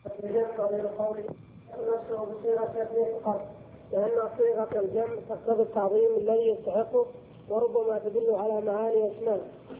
يجمع بين قوله نفسه بصيغة تثنية فقط، لأن صيغة الجمع تقتضي التعظيم الذي يستحقه وربما تدل على معاني أسماء.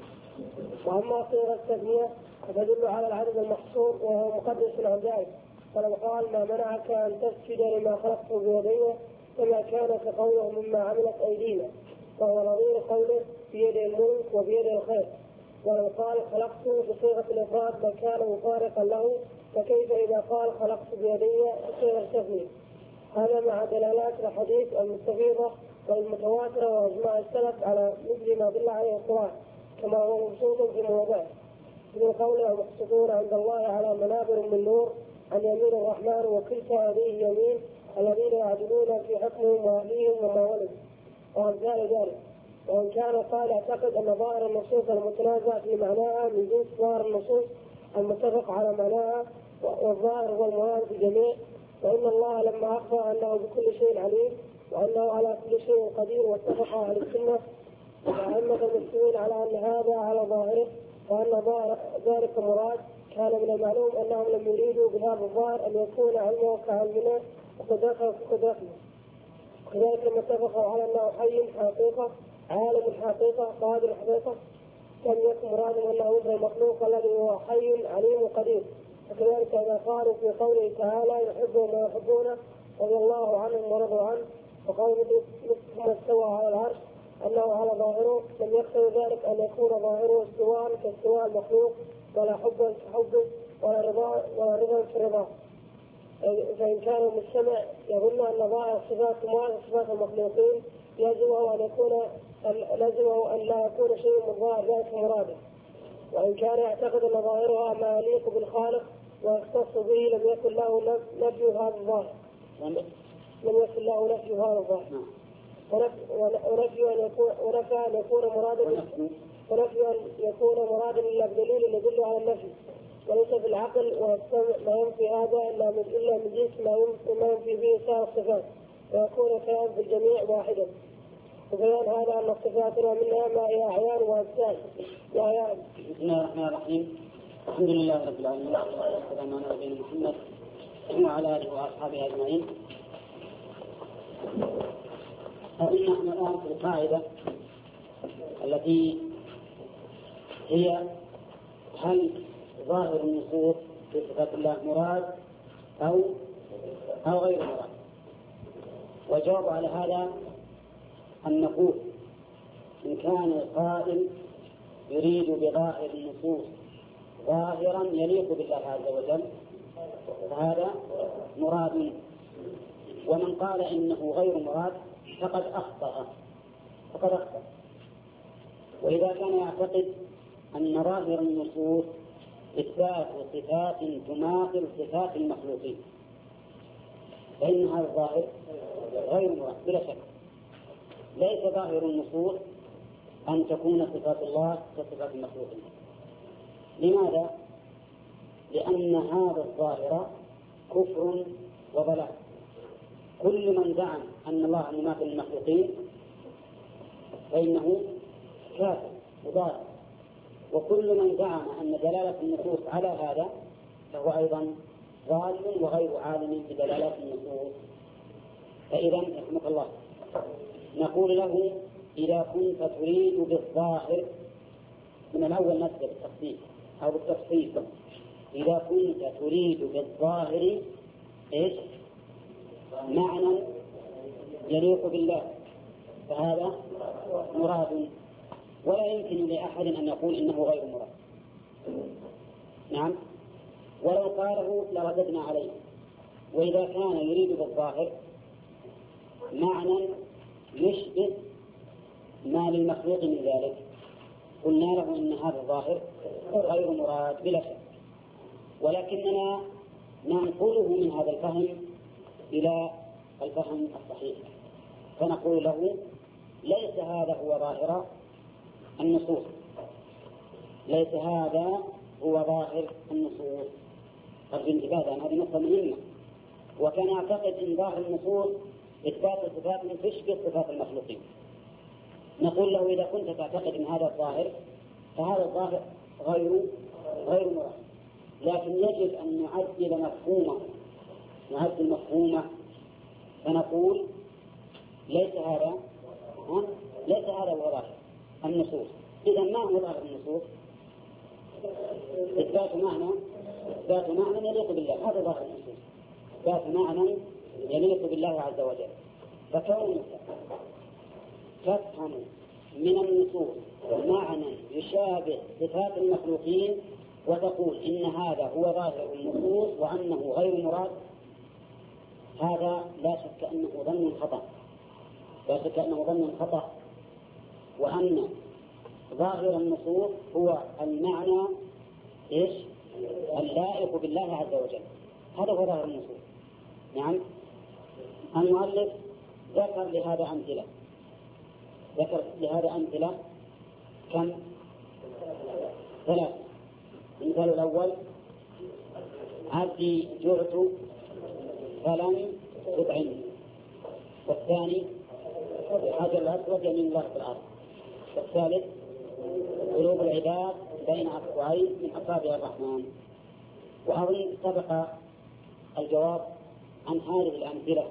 وأما صيغة التثنية فتدل على العدد المحصور وهو مقدس عن ذلك، فلو قال ما منعك أن تسجد لما خلقت بيدي كما كان كقوله مما عملت أيدينا، وهو نظير قوله بيد الملك وبيد الخير. ولو قال خلقت بصيغة الإفراد لكان مفارقا له، فكيف إذا قال خلقت بيدي بصيغة التثنية؟ هذا مع دلالات الحديث المستفيضة والمتواترة وإجماع السلف على مثل ما دل عليه القرآن، كما هو مبسوط في مواضعه من قوله مقصودون عند الله على منابر من نور عن يمين الرحمن وكلتا يديه يمين الذين يعدلون في حكمهم وأهليهم وما ولد وأمثال ذلك. وإن كان قال اعتقد أن ظاهر النصوص المتنازع في معناها من جنس ظاهر النصوص المتفق على معناها، والظاهر هو المراد بالجميع، وإن الله لما أخبر أنه بكل شيء عليم وأنه على كل شيء قدير واتفق أهل السنة وأئمة المسلمين على أن هذا على ظاهره وأن ذلك مراد، كان من المعلوم أنهم لم يريدوا بهذا الظاهر أن يكون علمه كعلمنا وقدرته كقدرتنا. وكذلك لما اتفقوا على أنه حي حقيقة عالم الحقيقة قادر الحقيقة لم يكن مرادهم أنه مثل المخلوق الذي هو حي عليم وقدير. وكذلك إذا قالوا في قوله تعالى يحبهم ويحبونه رضي الله عنهم ورضوا عنه، وقالوا ثم استوى على العرش أنه على ظاهره، لم يقتضي ذلك أن يكون ظاهره استواء كاستواء المخلوق ولا حبا كحبه ولا رضا كرضاه. فإن كان المستمع يظن أن ظاهر صفات صفات المخلوقين لازمه أن لا يكون شيء من ظاهر ذلك مراده، وإن كان يعتقد أن ظاهرها ما يليق بالخالق ويختص به لم يكن له نفي هذا الظاهر ونفي أن يكون مرادا إلا بدليل يدل على النفي، وليس في العقل والسمع ما ينفي هذا إلا من جنس ما ينفي به سائر الصفات، ويكون كلام في الجميع واحدا. وبيان هذا أن الصفات منها ما هي أعيان وأجسام. بسم الله الرحمن الرحيم. الحمد لله رب العالمين والسلام على نبينا محمد وعلى آله وأصحابه أجمعين. فإن الآن في القاعدة التي هي هل ظاهر النصوص في صفات الله مراد أو غير مراد؟ والجواب على هذا أن نقول إن كان القائل يريد بظاهر النصوص ظاهرا يليق بالله عز وجل فهذا مراد، ومن قال إنه غير مراد فقد أخطأ. وإذا كان يعتقد أن ظاهر النصوص إثبات صفات تماثل صفات المخلوقين فإن هذا الظاهر غير مراد بلا شك. ليس ظاهر النصوص أن تكون صفات الله كصفات المخلوقين. لماذا؟ لأن هذا الظاهر كفر وضلال. كل من زعم أن الله يماثل المخلوقين فإنه كافر وضال، وكل من زعم أن دلالة النصوص على هذا فهو أيضا ضال وغير عالم بدلالات النصوص. فإذا رحمك الله نقول له إذا كنت تريد بالظاهر، من الأول نبدأ بالتفصيل أو بالتفصيل، إذا كنت تريد بالظاهر معنى يليق بالله فهذا مراد، ولا يمكن لأحد أن يقول إنه غير مراد. نعم، ولو قاله لرددنا عليه. وإذا كان يريد بالظاهر معنى يشبه ما للمخلوق من ذلك قلنا له إن هذا الظاهر غير مراد بلا شك، ولكننا ننقله من هذا الفهم إلى الفهم الصحيح، فنقول له ليس هذا هو ظاهر النصوص، ليس هذا هو ظاهر النصوص. الانتباه عن هذه نقطة مهمة. وكان يعتقد أن ظاهر النصوص إثبات صفات تشبه صفات المخلوقين. نقول له إذا كنت تعتقد أن هذا الظاهر فهذا الظاهر غير مراد، لكن يجب أن نعدل مفهومه فنقول ليس هذا هو ظاهر النصوص. إذا ما هو ظاهر النصوص؟ إثبات معنى يليق بالله، هذا ظاهر النصوص، إثبات معنى يليق بالله عز وجل. فكونك تفهم من النصوص معنى يشابه صفات المخلوقين وتقول إن هذا هو ظاهر النصوص وأنه غير مراد، هذا لا شك أنه ظن خطأ، وأن ظاهر النصوص هو المعنى اللائق بالله عز وجل، هذا هو ظاهر النصوص. نعم. المؤلف ذكر لهذا أمثلة كم؟ 3. المثال الأول: عبدي جعت فلم يطعمني. والثاني: الحجر الأسود يمين الله في الأرض. والثالث: قلوب العباد بين أصبعين من أصابع الرحمن. وأظن سبق الجواب عن هذه الأمثلة،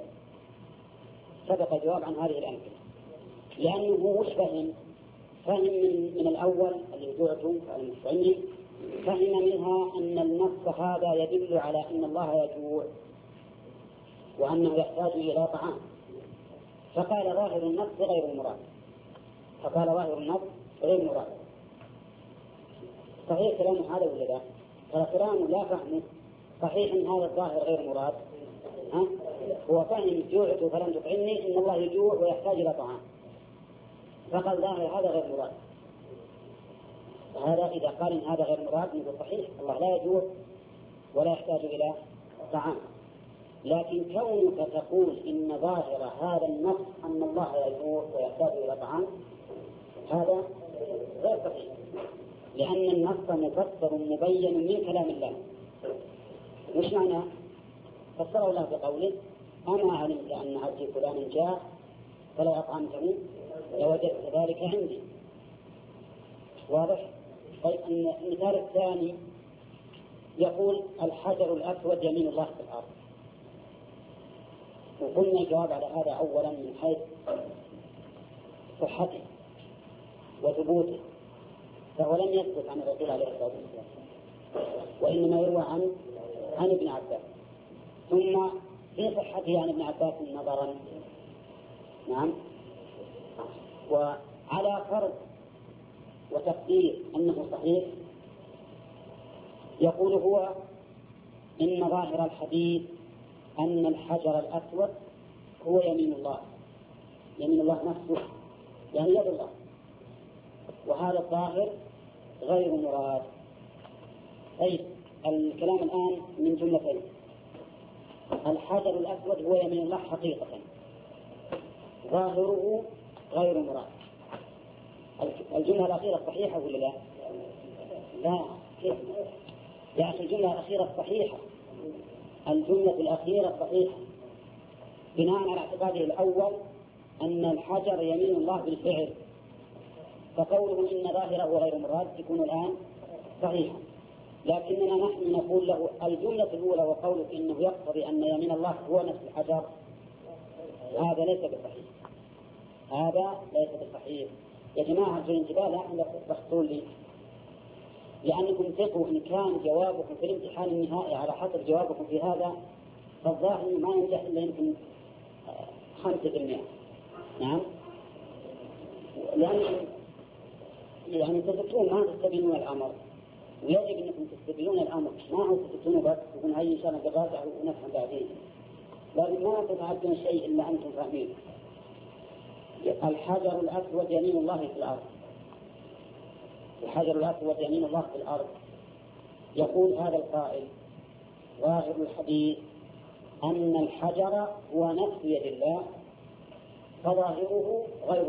لأنه وش فهم من الأول اللي جعته فلم يطعمني، فهم منها أن النص هذا يدل على أن الله يجوع وأنه يحتاج إلى طعام، فقال ظاهر النص غير مراد. صحيح كلامه هذا ولا لا؟ فكلامه لا فهمه صحيح أن هذا الظاهر غير مراد. هو فهم جوعت فلم تطعمني إن الله يجوع ويحتاج إلى طعام، فقال ظاهر هذا غير مراد. هذا إذا قال إن هذا غير مراد نقول صحيح الله لا يجوع ولا يحتاج إلى طعام، لكن كونك تقول إن ظاهر هذا النص أن الله يجوع ويحتاج إلى طعام، هذا غير صحيح، لأن النص مفسر مبين من كلام الله. مش معنى فسره الله بقوله: أما علمت أن عبدي فلان جاء فلا أطعمته لوجدت ذلك عندي. واضح؟ طيب المثال الثاني يقول: الحجر الأسود يمين الله في الأرض. وقلنا الجواب على هذا أولا من حيث صحته وثبوته، فهو لم يثبت عن الرسول عليه الصلاة والسلام، وإنما يروى عن ابن عباس. ثم في صحته عن ابن عباس نظرا. نعم. وعلى فرض وتقدير أنه صحيح، يقول هو: إن ظاهر الحديث أن الحجر الأسود هو يمين الله نفسه، يعني يد الله، وهذا الظاهر غير مراد. طيب الكلام الآن من جملتين: الحجر الأسود هو يمين الله حقيقة، ظاهره غير مراد. الجملة الأخيرة صحيحة ولا لا؟ لا. كيف؟ يا أخي الجملة الأخيرة صحيحة، بناء على اعتقاده الأول أن الحجر يمين الله بالفعل، فقوله إن ظاهره غير مراد يكون الآن صحيحا. لكننا نحن نقول له الجملة الأولى وقولك إنه يقتضي أن يمين الله هو نفس الحجر، هذا ليس بصحيح. يا جماعة الانتباه لا تخطون لي، لأنكم ثقوا إن كان جوابكم في الامتحان النهائي على حسب جوابكم في هذا، فالظاهر ما ينجح إلا يمكن 5%. نعم. لأنكم يعني تثبتون ما تستبينون الأمر، ويجب أنكم تستبينون الأمر، ما هو تثبتونه بس يكون هاي إن شاء الله بغاثة ونفهم بعدين، لكن ما تتعدون شيء إلا أنتم فاهمين. الحجر الأسود يمين الله في الأرض، الحجر الأسود يمين الله في الأرض. يقول هذا القائل: ظاهر الحديث أن الحجر هو نفس يد الله، فظاهره غير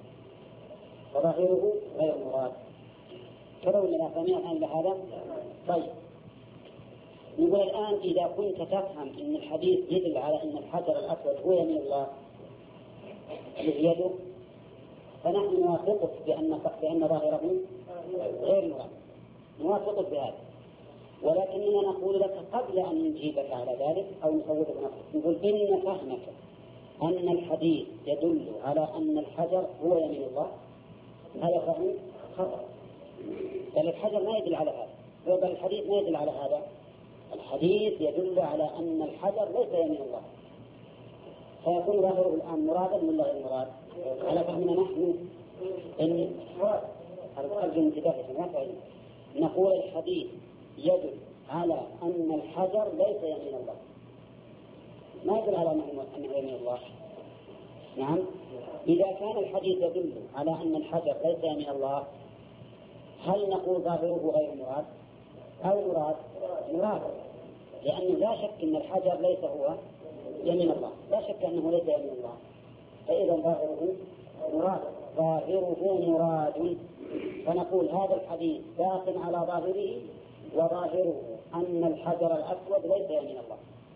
مراد. كذا ولا فاهمين الآن هذا؟ طيب نقول الآن إذا كنت تفهم أن الحديث يدل على أن الحجر الأسود هو يمين الله يده، فنحن نوافقك بأن ظاهره غير مراد، نوافقك بهذا. ولكننا نقول لك قبل أن نجيبك على ذلك أو نصوتك نفسك، نقول إن فهمك أن الحديث يدل على أن الحجر هو يمين الله هذا فهم خطأ، بل الحجر ما يدل على هذا، بل الحديث ما يدل على هذا. الحديث يدل على أن الحجر ليس يمين الله، فيكون ظاهره الآن مرادا ولا غير مراد؟ على فهمنا نحن إن الترجمة كتابة ما فعل نقول الحديث يدل على أن الحجر ليس يمين الله، ما يدل على أنه يمين الله. نعم، إذا كان الحديث يدل على أن الحجر ليس يمين الله، هل نقول ظاهره غير مراد أو مراد؟ مراد، لأنه لا شك أن الحجر ليس هو يمين الله، لا شك أنه ليس يمين الله، فإذا ظاهره مراد، ظاهره مراد. فنقول هذا الحديث باق على ظاهره، وظاهره أن الحجر الأسود ليس يمين الله،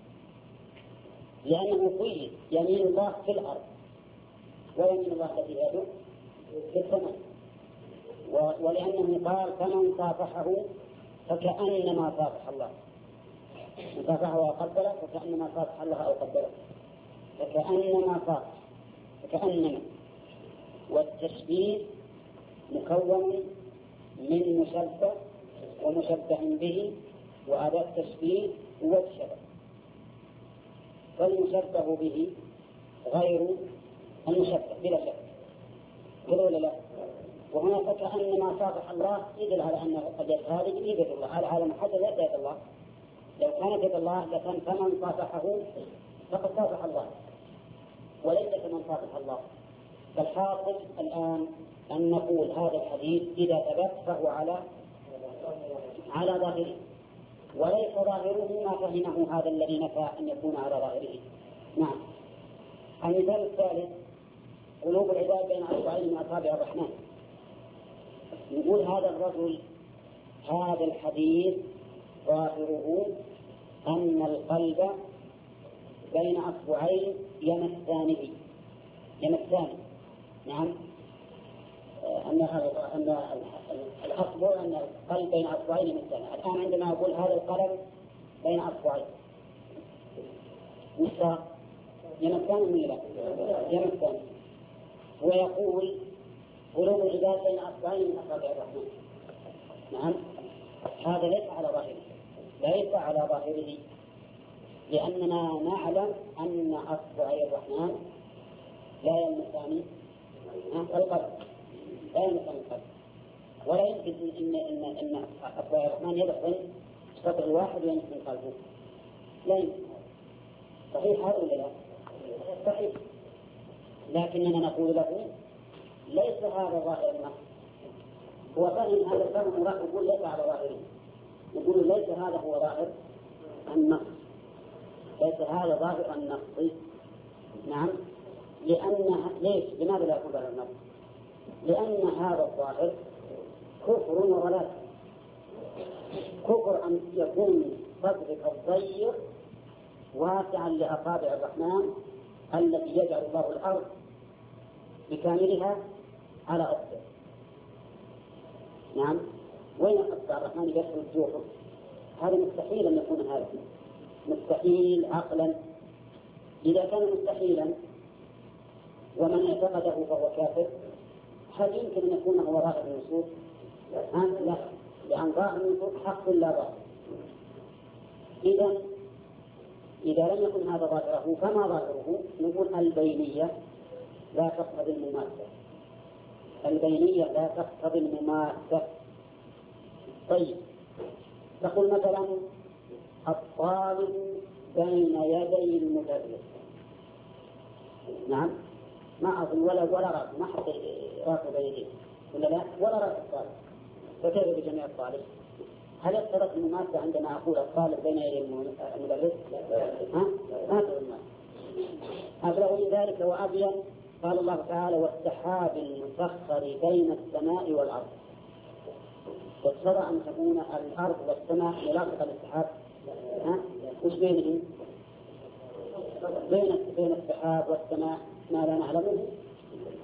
لأنه قيل يمين الله في الأرض ويمين الله الذي يده في السماء، ولأنه قال فمن صافحه فكأنما صافح الله، من صافحه وقبله فكأنما صافح الله أو قبله، فكأنما صافح فكأنما. والتشبيه مكون من مشبه ومشبه به، وأداة التشبيه هو الشبه، والمشبه به غير المشبه بلا شك، كذا ولا لا؟ وهنا فكأنما صافح الله يدل على أن اليد هذه يد الله، على محل يد الله، لو كانت يد الله لكان فمن صافحه فقد صافح الله وليس كمن صافح الله. فالحاصل الآن أن نقول هذا الحديث إذا ثبت فهو على ظاهره، وليس ظاهره ما فهمه هذا الذي نفى أن يكون على ظاهره. نعم. المثال الثالث قلوب العباد بين أصبعين من أصابع الرحمن. نقول هذا الرجل هذا الحديث ظاهره أن القلب بين أصبعين يمسانه. نعم، أن الأصبع أن القلب بين أصبعين يمسانه. الآن عندما أقول هذا القلب بين أصبعين يمسانه ولا لا؟ يمسانه. ويقول قلوب العباد بين أصبعين من أصابع الرحمن. نعم، هذا ليس على ظاهره، ليس على ظاهره، لأننا نعلم أن أصبعي الرحمن لا يمسان القلب، لا يمسان القلب، ولا يمكن إن أصبعي الرحمن يدخل سطر الواحد ويمسن قلبه، لا يمكن. صحيح هذا ولا لا؟ صحيح، لكننا نقول له ليس هذا ظاهر النص. هو فهم هذا الفهم وراح يقول ليس على ظاهره، يقول ليس هذا هو ظاهر النص، ليس هذا ظاهر النص. نعم، ليش؟ لماذا لا يكون ظاهر النص؟ لأن هذا الظاهر كفر وضلال. كفر أن يكون صدرك الضيق واسعا لأصابع الرحمن التي يجعل الله الأرض بكاملها على أصبع. نعم، وين أصبع الرحمن يدخل جوفه؟ هذا مستحيل أن يكون هذا، مستحيل عقلا. إذا كان مستحيلا ومن اعتقده فهو كافر، هل يمكن أن يكون هو ظاهر النصوص؟ لا، لأن ظاهر النصوص حق لا ظاهر. إذا لم يكن هذا ظاهره فما ظاهره؟ نقول البينية لا تقتضي المماثلة، البينية لا تقتضي المماثلة. طيب، نقول مثلا الطالب بين يدي المدرس. نعم، ما أظن ولا رأس، ما حتى رأسه بيديه ولا لا، ولا رأس الطالب، فكيف بجميع الطالب؟ هل يقتضي المماثلة عندما أقول الطالب بين يدي المدرس؟ ما تقول أبلغ من ذلك وأبين. قال الله تعالى والسحاب المسخر بين السماء والأرض. واقتضى أن تكون الأرض والسماء ملاصقة للسحاب. وش بينهم؟ بين السحاب والسماء ما لا نعلمه،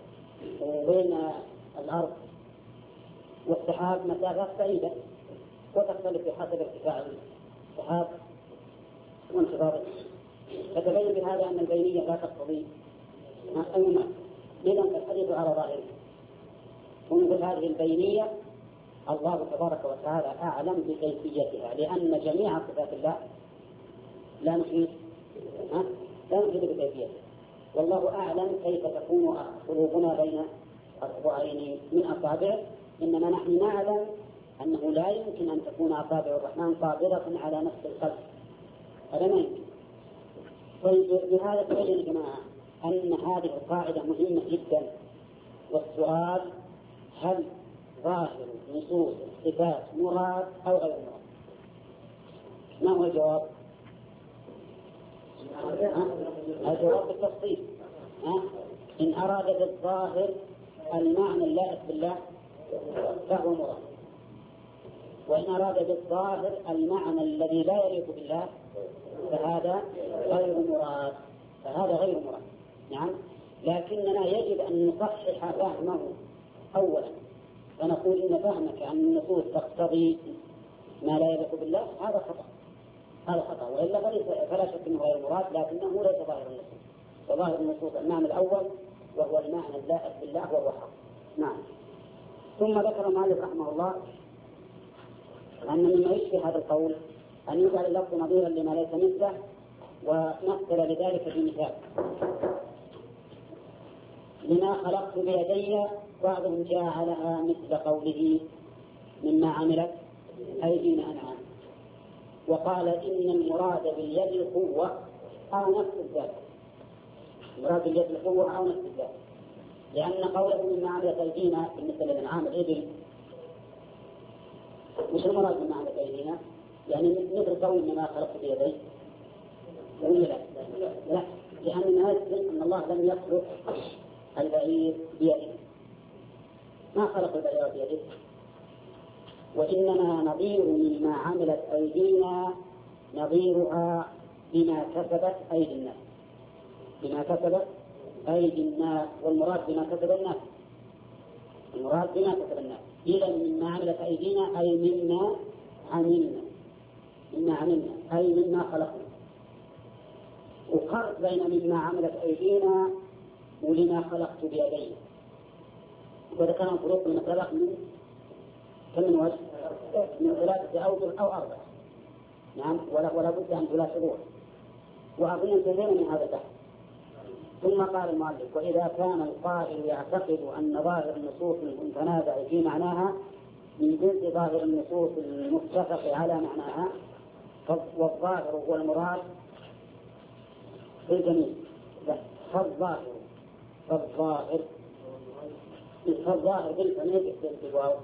وبين الأرض والسحاب مسافات بعيدة، وتختلف بحسب ارتفاع السحاب وانخفاضه. فتبين بهذا أن البينية لا تقتضي أي معنى. إذن الحديث على ظاهره. ونقول هذه البينية الله تبارك وتعالى أعلم بكيفيتها، لأن جميع صفات الله لا نحيط بكيفيتها، والله أعلم كيف تكون قلوبنا بين أصبعين من أصابعه، إنما نحن نعلم أنه لا يمكن أن تكون أصابع الرحمن قابضة على نفس القلب، هذا ما يمكن. طيب بهذا تبين يا جماعة أن هذه القاعدة مهمة جدا. والسؤال هل ظاهر نصوص الصفات مراد أو غير مراد؟ ما هو الجواب؟ الجواب بالتفصيل. إن أراد بالظاهر المعنى اللائق بالله فهو مراد، وإن أراد بالظاهر المعنى الذي لا يليق بالله فهذا غير مراد. نعم، لكننا يجب أن نصحح فهمه أولا، فنقول إن فهمك عن النصوص تقتضي ما لا يليق بالله هذا خطأ، وإلا فلا شك أنه غير مراد، لكنه ليس ظاهر النصوص. وظاهر النصوص المعنى الأول وهو المعنى اللائق بالله وهو حق. نعم. ثم ذكر المؤلف رحمه الله أن مما يشبه هذا القول أن يجعل اللفظ نظيرا لما ليس مثله، ونمثل لذلك بمثال: لما خلقت بيدي، بعضهم جعلها مثل قوله مما عملت أيدينا أنعام، وقال إن المراد باليد القوة أو نفس الذات، المراد باليد القوة أو نفس الذات، لأن قوله مما عملت أيدينا بالنسبة للأنعام الإبل، مش المراد مما عملت أيدينا يعني مثل قول مما خلقت بيدي، ولا لا، لأن نثبت أن الله لم يخلق البعير بيده، ما خلق البعير بيده، وإنما نظير مما عملت أيدينا نظيرها بما كسبت أيدي الناس، بما كسبت أيدي الناس، والمراد بما كسب الناس، المراد بما كسب الناس. إذا مما عملت أيدينا أي مما عملنا، أي مما خلقنا. وفرق بين مما عملت أيدينا ولما خلقت بيدي، وذكرنا فروق من خلق من كم من وجه؟ من 3 أوجه أو 4. نعم، ولا بد أن تلا شروط، وأظن انتهينا من هذا البحث. ثم قال المؤلف: وإذا كان القائل يعتقد أن ظاهر النصوص المتنازع في معناها من جنس ظاهر النصوص المتفق على معناها، والظاهر هو المراد في الجميع، فالظاهر بالفعل بالواو،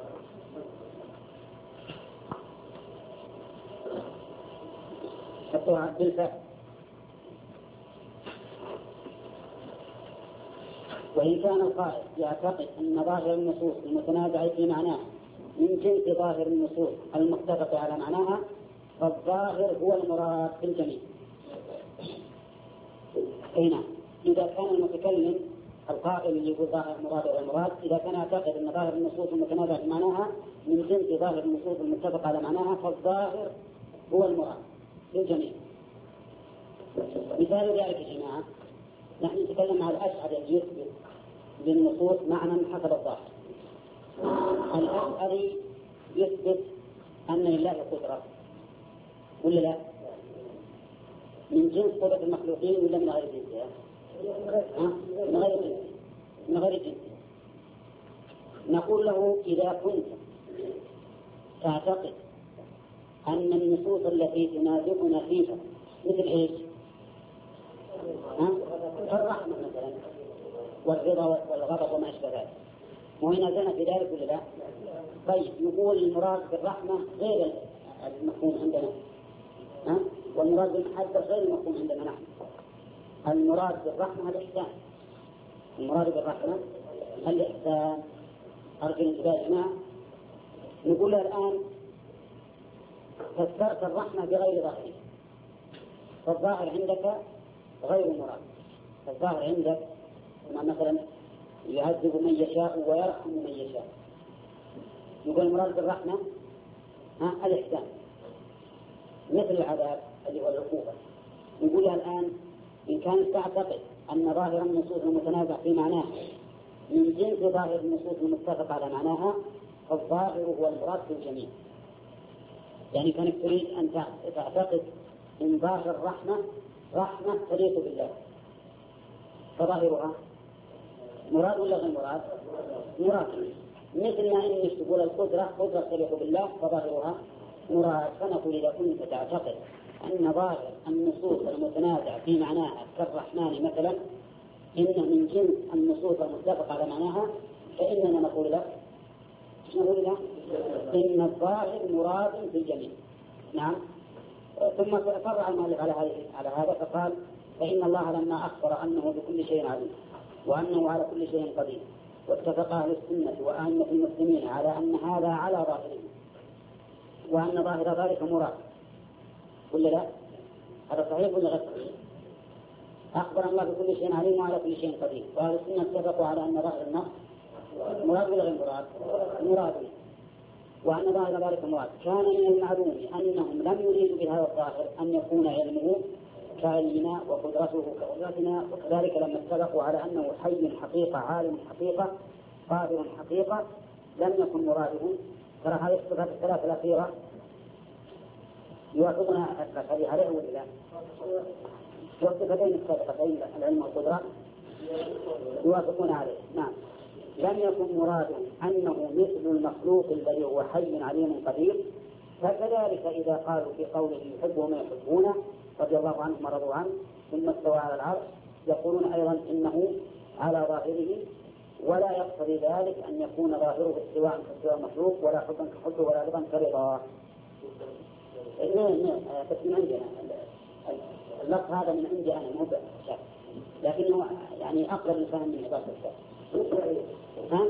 حطوها بالفعل. وإن كان القائل يعتقد أن ظاهر النصوص المتنازع في معناها من جنس ظاهر النصوص المتفق على معناها، فالظاهر هو المراد في الجميع. هنا إذا كان المتكلم القائل اللي يقول ظاهر المراد والمراد، إذا كان يعتقد أن ظاهر النصوص المتنازع في معناها من جنس ظاهر النصوص المتفق على معناها، فالظاهر هو المراد في الجميع. مثال ذلك يا جماعة، نحن نتكلم على الأشعري الذي يثبت للنصوص معنى حسب الظاهر. الأشعري يثبت أن لله قدرة ولا لا؟ من جنس قدرة المخلوقين ولا من غير جنسها؟ من غير جنسها. نقول له: إذا كنت تعتقد أن النصوص التي تنازعنا فيها مثل إيش؟ الرحمة مثلا، والرضا والغضب وما أشبه ذلك، وهنا زنا في ذلك ولا لا؟ طيب، يقول المراد بالرحمة غير المفهوم عندنا، والمراد بالمحبة غير المفهوم عندنا نحن. المراد بالرحمة الإحسان، المراد بالرحمة الإحسان. أرجو الانتباه يا جماعة. نقول الآن فسرت الرحمة بغير ظاهره، فالظاهر عندك غير مراد. الظاهر عندك مثلا يعذب من يشاء ويرحم من يشاء، يقول المراد بالرحمة الإحسان مثل العذاب اللي هو العقوبة. نقولها الآن إن كانت تعتقد أن ظاهر النصوص المتنازع في معناها من جنس ظاهر النصوص المتفق على معناها، فالظاهر هو المراد في الجميع. يعني كانت تريد أن تعتقد إن ظاهر رحمة تليق بالله، فظاهرها مراد ولا غير مراد؟ مراد. مثل ما إنك تقول القدرة تليق بالله فظاهرها مراد. فنقول إذا كنت تعتقد أن ظاهر النصوص المتنازع في معناها كالرحمن مثلا إنه من جنس النصوص المتفق على معناها، فإننا نقول لك إن الظاهر مراد في الجميع. نعم. ثم فرع المؤلف على هذا فقال: فإن الله لما أخبر أنه بكل شيء عليم وأنه على كل شيء قدير، واتفق أهل السنة وأئمة المسلمين على أن هذا على ظاهره، وأن ظاهر ذلك مراد، ولا لا؟ هذا صحيح ولا غير صحيح؟ أخبر الله بكل شيء عليم وعلى كل شيء قدير، وأهل السنة اتفقوا على أن ظاهر النص مراد ولا غير مراد؟ مراد، وأن ظاهر ذلك مراد. كان من المعلوم أنهم لم يريدوا بهذا الظاهر أن يكون علمه كعلمنا وقدرته كقدرتنا، وكذلك لما اتفقوا على أنه حي حقيقة عالم حقيقة قادر حقيقة لم يكن مرادهم. ترى هذه الصفات الثلاث الأخيرة يوافقنا الحديث عليه ولا لا؟ والصفتين السابقتين العلم والقدرة يوافقون عليه. نعم. لم يكن مراد أنه مثل المخلوق الذي هو حي عليم قدير. فكذلك إذا قالوا في قوله يحبهم ويحبونه رضي الله عنهم ورضوا عنه ثم استوى على العرش، يقولون أيضا إنه على ظاهره، ولا يقتضي ذلك أن يكون ظاهره استواء كاستواء المخلوق، ولا حبا كحبه، ولا رضا كرضاه. بس من عندنا اللفظ هذا من عندي أنا مو بشك، لكنه يعني أقرب لفهم من عبارة الشك. ها؟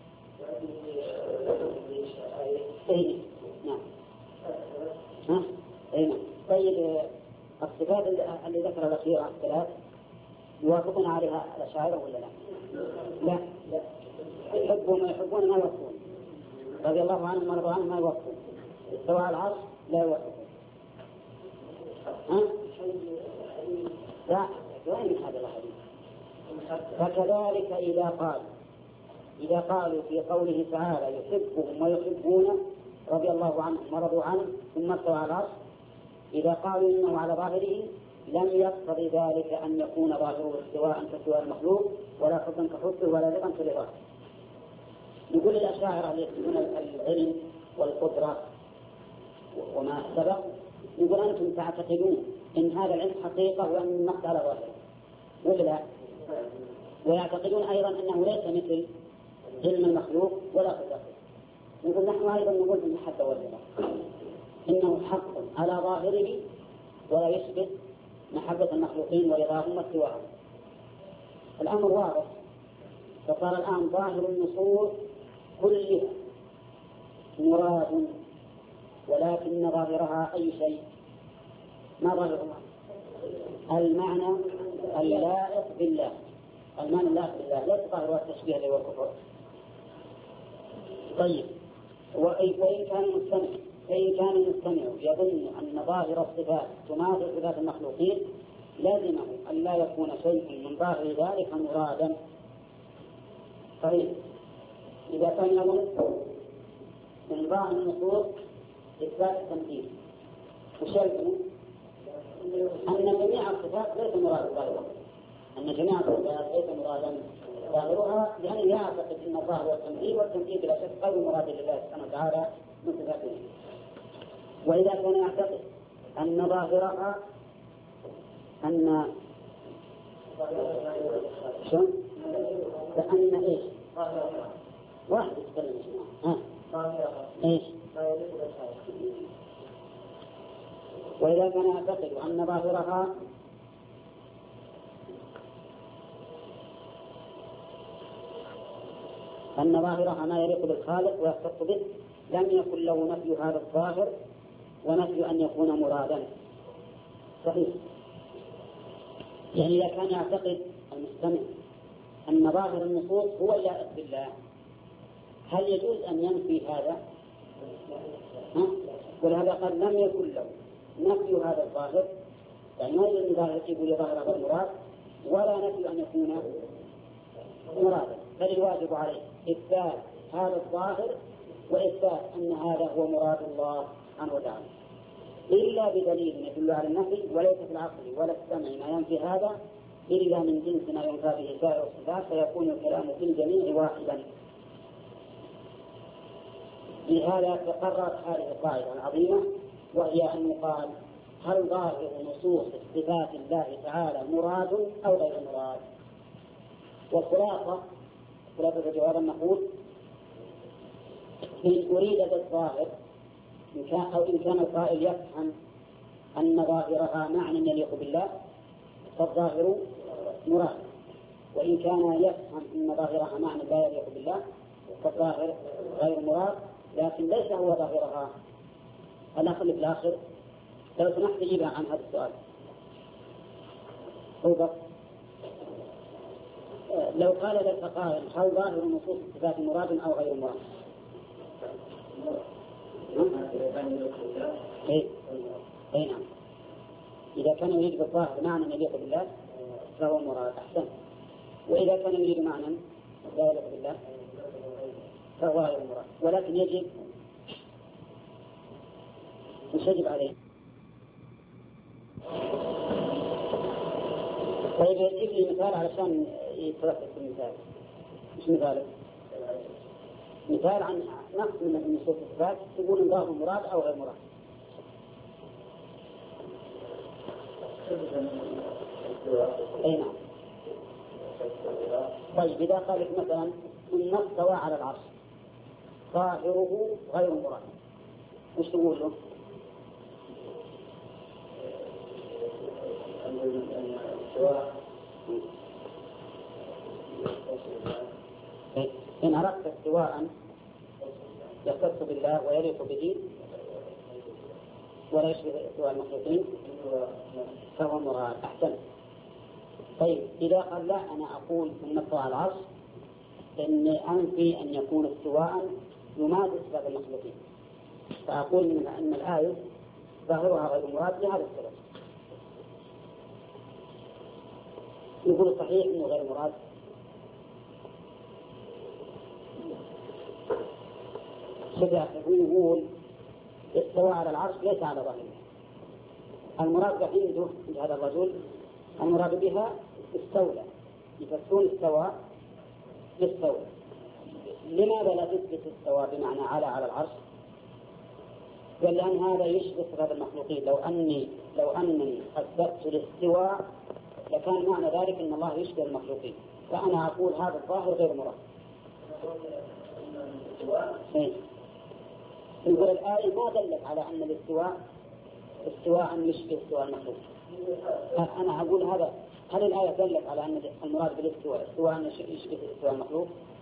إيه نعم. ها؟ إيه نعم. طيب الصفات اللي ذكر الأخيرة الثلاث يوافقون عليها الأشاعرة ولا لا؟ لا. يحبون ما يحبون ما يوافقون. رضي الله عنهم ورضوا عنهم ما يوافقون. استوى على العرش لا يوافقون. ها؟ لا. وين هذا الحديث؟ فكذلك إذا قالوا في قوله تعالى يحبهم ويحبونه رضي الله عنهم ورضوا عنه ثم استوى على العرش، إذا قالوا إنه على ظاهره لم يقتضي ذلك أن يكون ظاهره استواء كاستواء المخلوق، ولا حبا كحبه، ولا رضا كرضاه. نقول للأشاعرة اللي يقولون العلم والقدرة وما سبق، نقول أنتم تعتقدون إن هذا العلم حقيقة وأن النص على ظاهره ولا لا؟ ويعتقدون أيضا أنه ليس مثل علم المخلوق ولا قدرته. نقول نحن أيضا نقول بالمحبة والرضا إنه حق على ظاهره ولا يشبه محبة المخلوقين ورضاهم واستواءهم. الأمر واضح. فصار الآن ظاهر النصوص كلها مراد، ولكن ظاهرها أي شيء؟ ما ظاهرها؟ المعنى اللائق بالله. المعنى اللائق بالله ليس ظاهرها التشبيه والكفر. طيب وإن كان المستمع يظن أن ظاهر الصفات تماثل صفات المخلوقين لازمه أن لا يكون شيء من ظاهر ذلك مرادا. طيب إذا كان يظن من ظاهر النصوص إثبات التمثيل وشيء أن جميع الصفات ليس مراد ظاهرها، أن جميع الصفات ليس مرادا ظاهرها، لأنه يعتقد أن الظاهر هو التمثيل، والتمثيل بلا شك غير مراد لله سبحانه وتعالى من صفاته. وإذا كان يعتقد أن ظاهرها أن شو؟ فأن إيش؟ واحد يتكلم إيش؟ وإذا كان يعتقد أن ظاهرها ما يليق بالخالق ويختص به لم يكن له نفي هذا الظاهر ونفي أن يكون مرادا. صحيح. يعني إذا كان يعتقد المستمع أن ظاهر النصوص هو اللائق بالله، هل يجوز أن ينفي هذا ولهذا قال لم يكن له نفي هذا الظاهر، يعني ما يجوز ظاهر يقول ظاهر هذا المراد، ولا نفي أن يكون مرادا، بل الواجب عليه إثبات هذا الظاهر وإثبات أن هذا هو مراد الله سبحانه وتعالى، إلا بدليل يدل على النفي، وليس في العقل ولا في السمع ما ينفي هذا إلا من جنس ما ينفى به سائر الصفات، فيكون الكلام في الجميع واحدا. لهذا تقررت هذه القاعدة العظيمة، وهي أن يقال هل ظاهر نصوص صفات الله تعالى مراد أو غير مراد؟ والخلاصة الجواب نقول إن أريد بالظاهر إن كان القائل يفهم أن ظاهرها معنى يليق بالله فالظاهر مراد، وإن كان يفهم أن ظاهرها معنى لا يليق بالله فالظاهر غير مراد، لكن ليس هو ظاهرها. الأخ اللي في الآخر لو سمحت تجيب عن هذا السؤال. لو قال لك قائل هل ظاهر نصوص الصفات مراد أو غير مراد؟ أي نعم، إذا كان يريد بالظاهر معنى يليق بالله فهو مراد أحسن، وإذا كان يريد معنى لا يليق بالله فهو غير مراد، ولكن يجب مش يجب عليه. طيب يجيب لي مثال علشان يتركز في المثال. مش مثال، مثال عن نقص من نصوص الصفات تقول إن ظاهر مراد أو غير مراد. أي نعم. طيب إذا قال لك مثلا إن استوى على العرش ظاهره غير مراد، وش تقول له؟ إن أردت استواء يختص بالله ويليق به ولا يشبه استواء المخلوقين فهو مراد أحسن. طيب إذا قال لا أنا أقول إن استوى على العرش إني أنفي أن يكون استواء يماثل صفات المخلوقين، فأقول إن الآية ظاهرها غير مراد لهذا السبب. يقول صحيح إنه غير مراد. يقول استوى على العرش ليس على ظاهره، المراد عنده عند هذا الرجل المراد بها استولى، يفسرون استوى بالستولى. لماذا لا تثبت استوى بمعنى على العرش؟ قال لأن هذا يشبه صفات المخلوقين. لو أنني أثبت الاستواء لكان معنى ذلك أن الله يشبه المخلوقين، فأنا أقول هذا الظاهر غير مراد. يقول الآية ما دلت على أن الاستواء استواء يشبه استواء المخلوق. أنا أقول هذا، هل الآية دلت على أن المراد بالاستواء استواء يشبه استواء المخلوق؟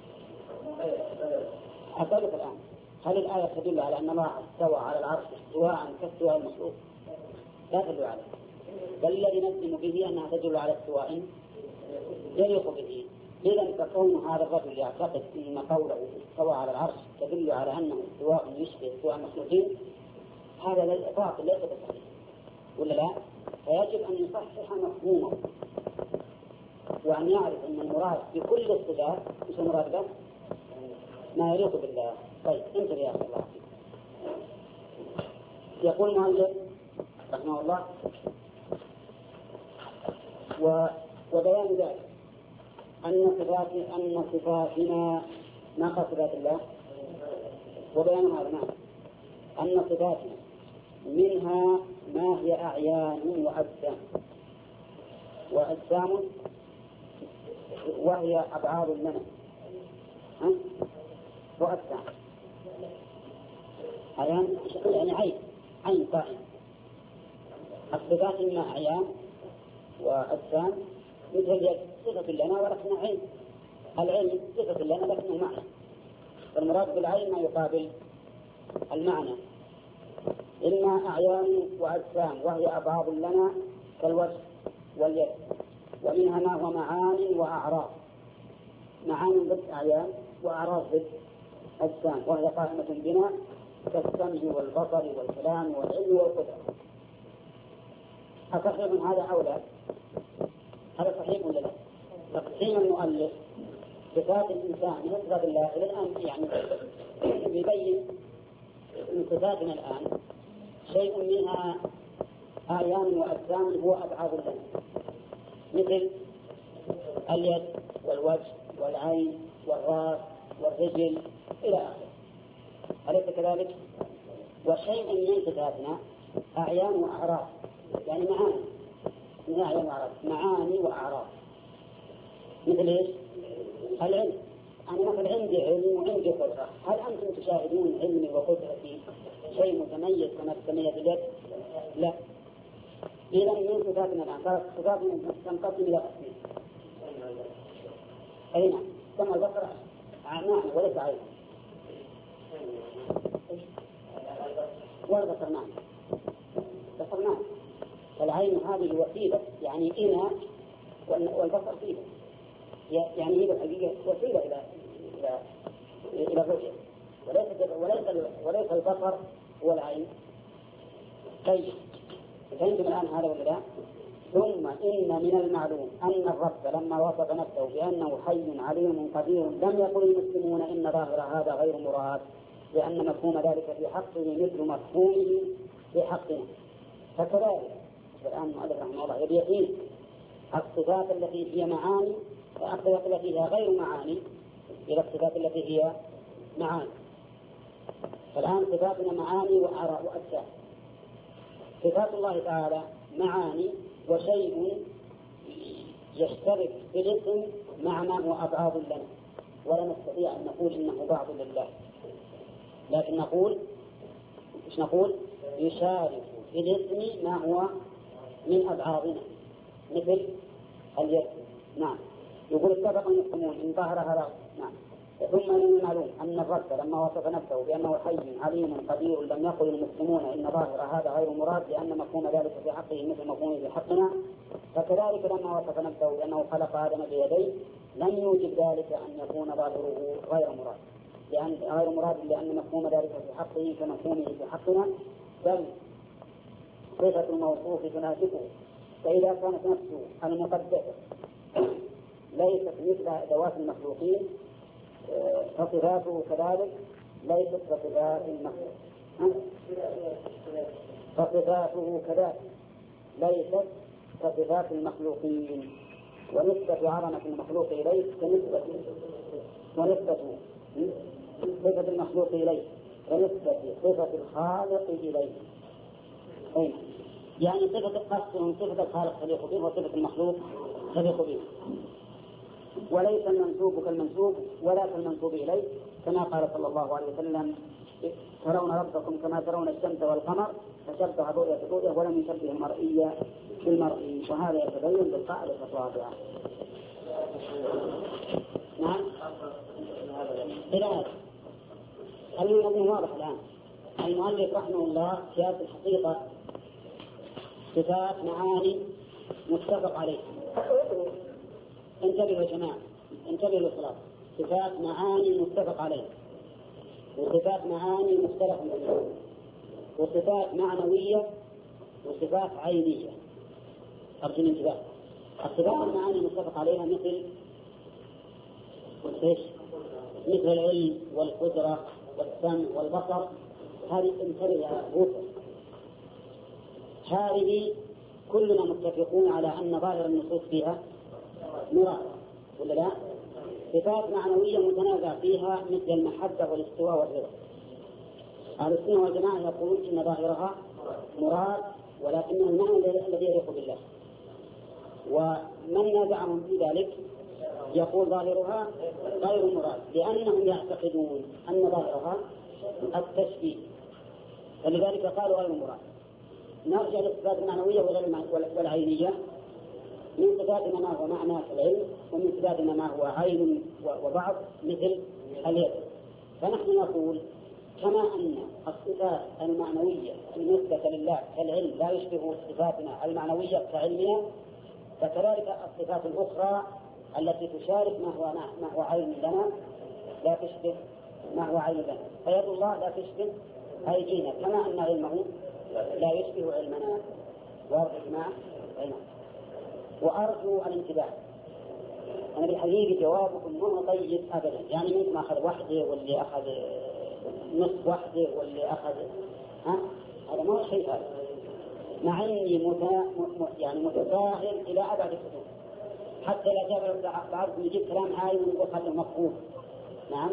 أسألك الآن، هل الآية تدل على أن الله استوى على العرش استواء كاستواء المخلوق؟ لا تدل عليه، بل الذي نجزم به أنها تدل على استواء يليق به. إذا فكون هذا الرجل يعتقد أن قوله استوى على العرش تدل على أنه استواء يشبه استواء المخلوقين، هذا باطل ليس بصحيح، ولا لا؟ فيجب أن يصحح مفهومه وأن يعرف أن المراد بكل الصفات مش المراد به ما يليق بالله. طيب انتبه يا أخي الله فيك. يقول المؤلف رحمه الله وبيان ذلك أن صفاتنا ناقص صفات الله، وبيان هذا نعم أن صفاتنا منها ما هي أعيان وأجسام وهي أبعاد لنا وأجسام. أعيان يعني عين قائمة. الصفات إما أعيان وأجسام، مثل اليد صفة لنا ولكن عين، العلم صفة لنا لكنه معنى، فالمراد بالعين ما يقابل المعنى. إما أعيان وأجسام وهي أبعاد لنا كالوجه واليد، ومنها ما هو معاني وأعراض. معاني ضد أعيان وأعراض ضد أجسام، وهي قائمة بنا كالسمع والبصر والكلام والعلم والقدرة. أصحيح من هذا أو لا؟ هذا صحيح ولا لا؟ تقسيم المؤلف صفات الإنسان من صفات الله إلى الآن يعني يبين من صفاتنا الآن شيء منها أعيان وأجسام هو أبعاد لنا، مثل اليد والوجه والعين والرأس والرجل إلى آخره، أليس كذلك؟ وشيء من صفاتنا أعيان وأعراض، يعني معاني، من أعيان وأعراض، معاني وأعراض، مثل إيش؟ العلم. أنا مثل عندي علم وعندي قدرة، هل أنتم تشاهدون علمي وقدرتي شيء متميز كما تتميز اليد؟ لا. إذا من صفاتنا الآن صفاتنا تنقسم إلى قسمين. أي نعم، سمع البصر نعم وليس عين. والبصر نعم، بصر نعم. العين هذه وسيلة يعني إناء، والبصر فيه يعني هي بالحقيقة وسيلة إلى الرؤية، وليس البصر هو العين. طيب فهمتم الآن هذا ولا لا؟ ثم إن من المعلوم أن الرب لما وصف نفسه بأنه حي عليم قدير لم يقل المسلمون إن ظاهر هذا غير مراد، لأن مفهوم ذلك في حقه مثل مفهومه في حقنا. فكذلك الآن المؤلف رحمه الله يبين الصفات التي هي معاني والصفات التي هي غير معاني إلى الصفات التي هي معاني. فالآن صفاتنا معاني وأعراض وأجسام. صفات الله تعالى معاني وشيء يشترك في الاسم مع ما هو أبعاد لنا، ولا نستطيع أن نقول إنه بعض لله، لكن نقول إيش نقول؟ يشارك في الاسم ما هو من أبعادنا، مثل اليد. نعم، يقول اتفق المسلمون إن ظهر هذا. نعم. ثم من المعلوم أن الرب لما وصف نفسه بأنه حي عليم قدير لم يقل المسلمون إن ظاهر هذا غير مراد، لأن مفهوم ذلك في حقه مثل مفهومه في حقنا. فكذلك لما وصف نفسه بأنه خلق آدم بيديه لم يوجب ذلك أن يكون ظاهره غير مراد، لأن مفهوم ذلك في حقه كمفهومه في حقنا، بل صفة الموصوف تناسبه. فإذا كانت نفسه المقدسة ليست مثل ذوات المخلوقين فصفاته كذلك ليست كصفات المخلوق. فصفاته كذلك ليست كصفات المخلوقين، ونسبة عظمة المخلوق إليه ونسبة صفة المخلوق إليه كنسبة صفة الخالق إليه. أين؟ يعني صفة قصر صفة الخالق تليق به وصفة المخلوق تليق به، وليس المنسوب كالمنسوب ولا كالمنسوب إليه، كما قال صلى الله عليه وسلم ترون ربكم كما ترون الشمس والقمر، فشبه الرؤيا بالرؤيا ولم يشبه المرئي بالمرئي، وهذا يتبين بالقاعدة الرابعة. نعم إلى هذا المؤلف واضح الآن. المؤلف رحمه الله في هذه الحقيقة صفات معاني متفق عليه. انتبهوا يا جماعة، انتبهوا للصلاة. صفات معاني متفق عليه، وصفات معاني مختلف عليها، وصفات معنوية وصفات عينية. أرجو الانتباه. الصفات المعاني متفق عليها مثل العلم والقدرة والسمع والبصر. هذه انتبه يا بوسر، هذه كلنا متفقون على أن ظاهر النصوص فيها مراد ولا لا؟ صفات معنوية متنازع فيها مثل المحبة والاستواء والرضا. أهل السنة والجماعة يقولون إن ظاهرها مراد، ولكنه المعنى الذي يليق بالله. ومن نازعهم في ذلك يقول ظاهرها غير مراد، لأنهم يعتقدون أن ظاهرها التشبيه، فلذلك قالوا غير مراد. نرجع للصفات المعنوية والعينية. من صفاتنا ما هو معنى العلم، ومن صفاتنا ما هو عين وبعض مثل اليد. فنحن نقول كما أن الصفات المعنوية بالنسبة لله كالعلم لا يشبه صفاتنا المعنوية كعلمنا، فكذلك الصفات الأخرى التي تشارك ما هو عين لنا لا تشبه ما هو عين لنا. فيد الله لا تشبه هاي جينا كما أن علمه لا يشبه علمنا واضح مع علمه. وأرجو الانتباه، أنا بالحقيقة جوابكم مو طيب أبدا، يعني منكم ما أخذ واحدة واللي أخذ نصف واحدة واللي أخذ هذا ما هو شيء هذا، مع أني يعني متساهل إلى أبعد الحدود، حتى لا جاب بعضكم يجيب كلام عالي ويقول هذا مفهوم. نعم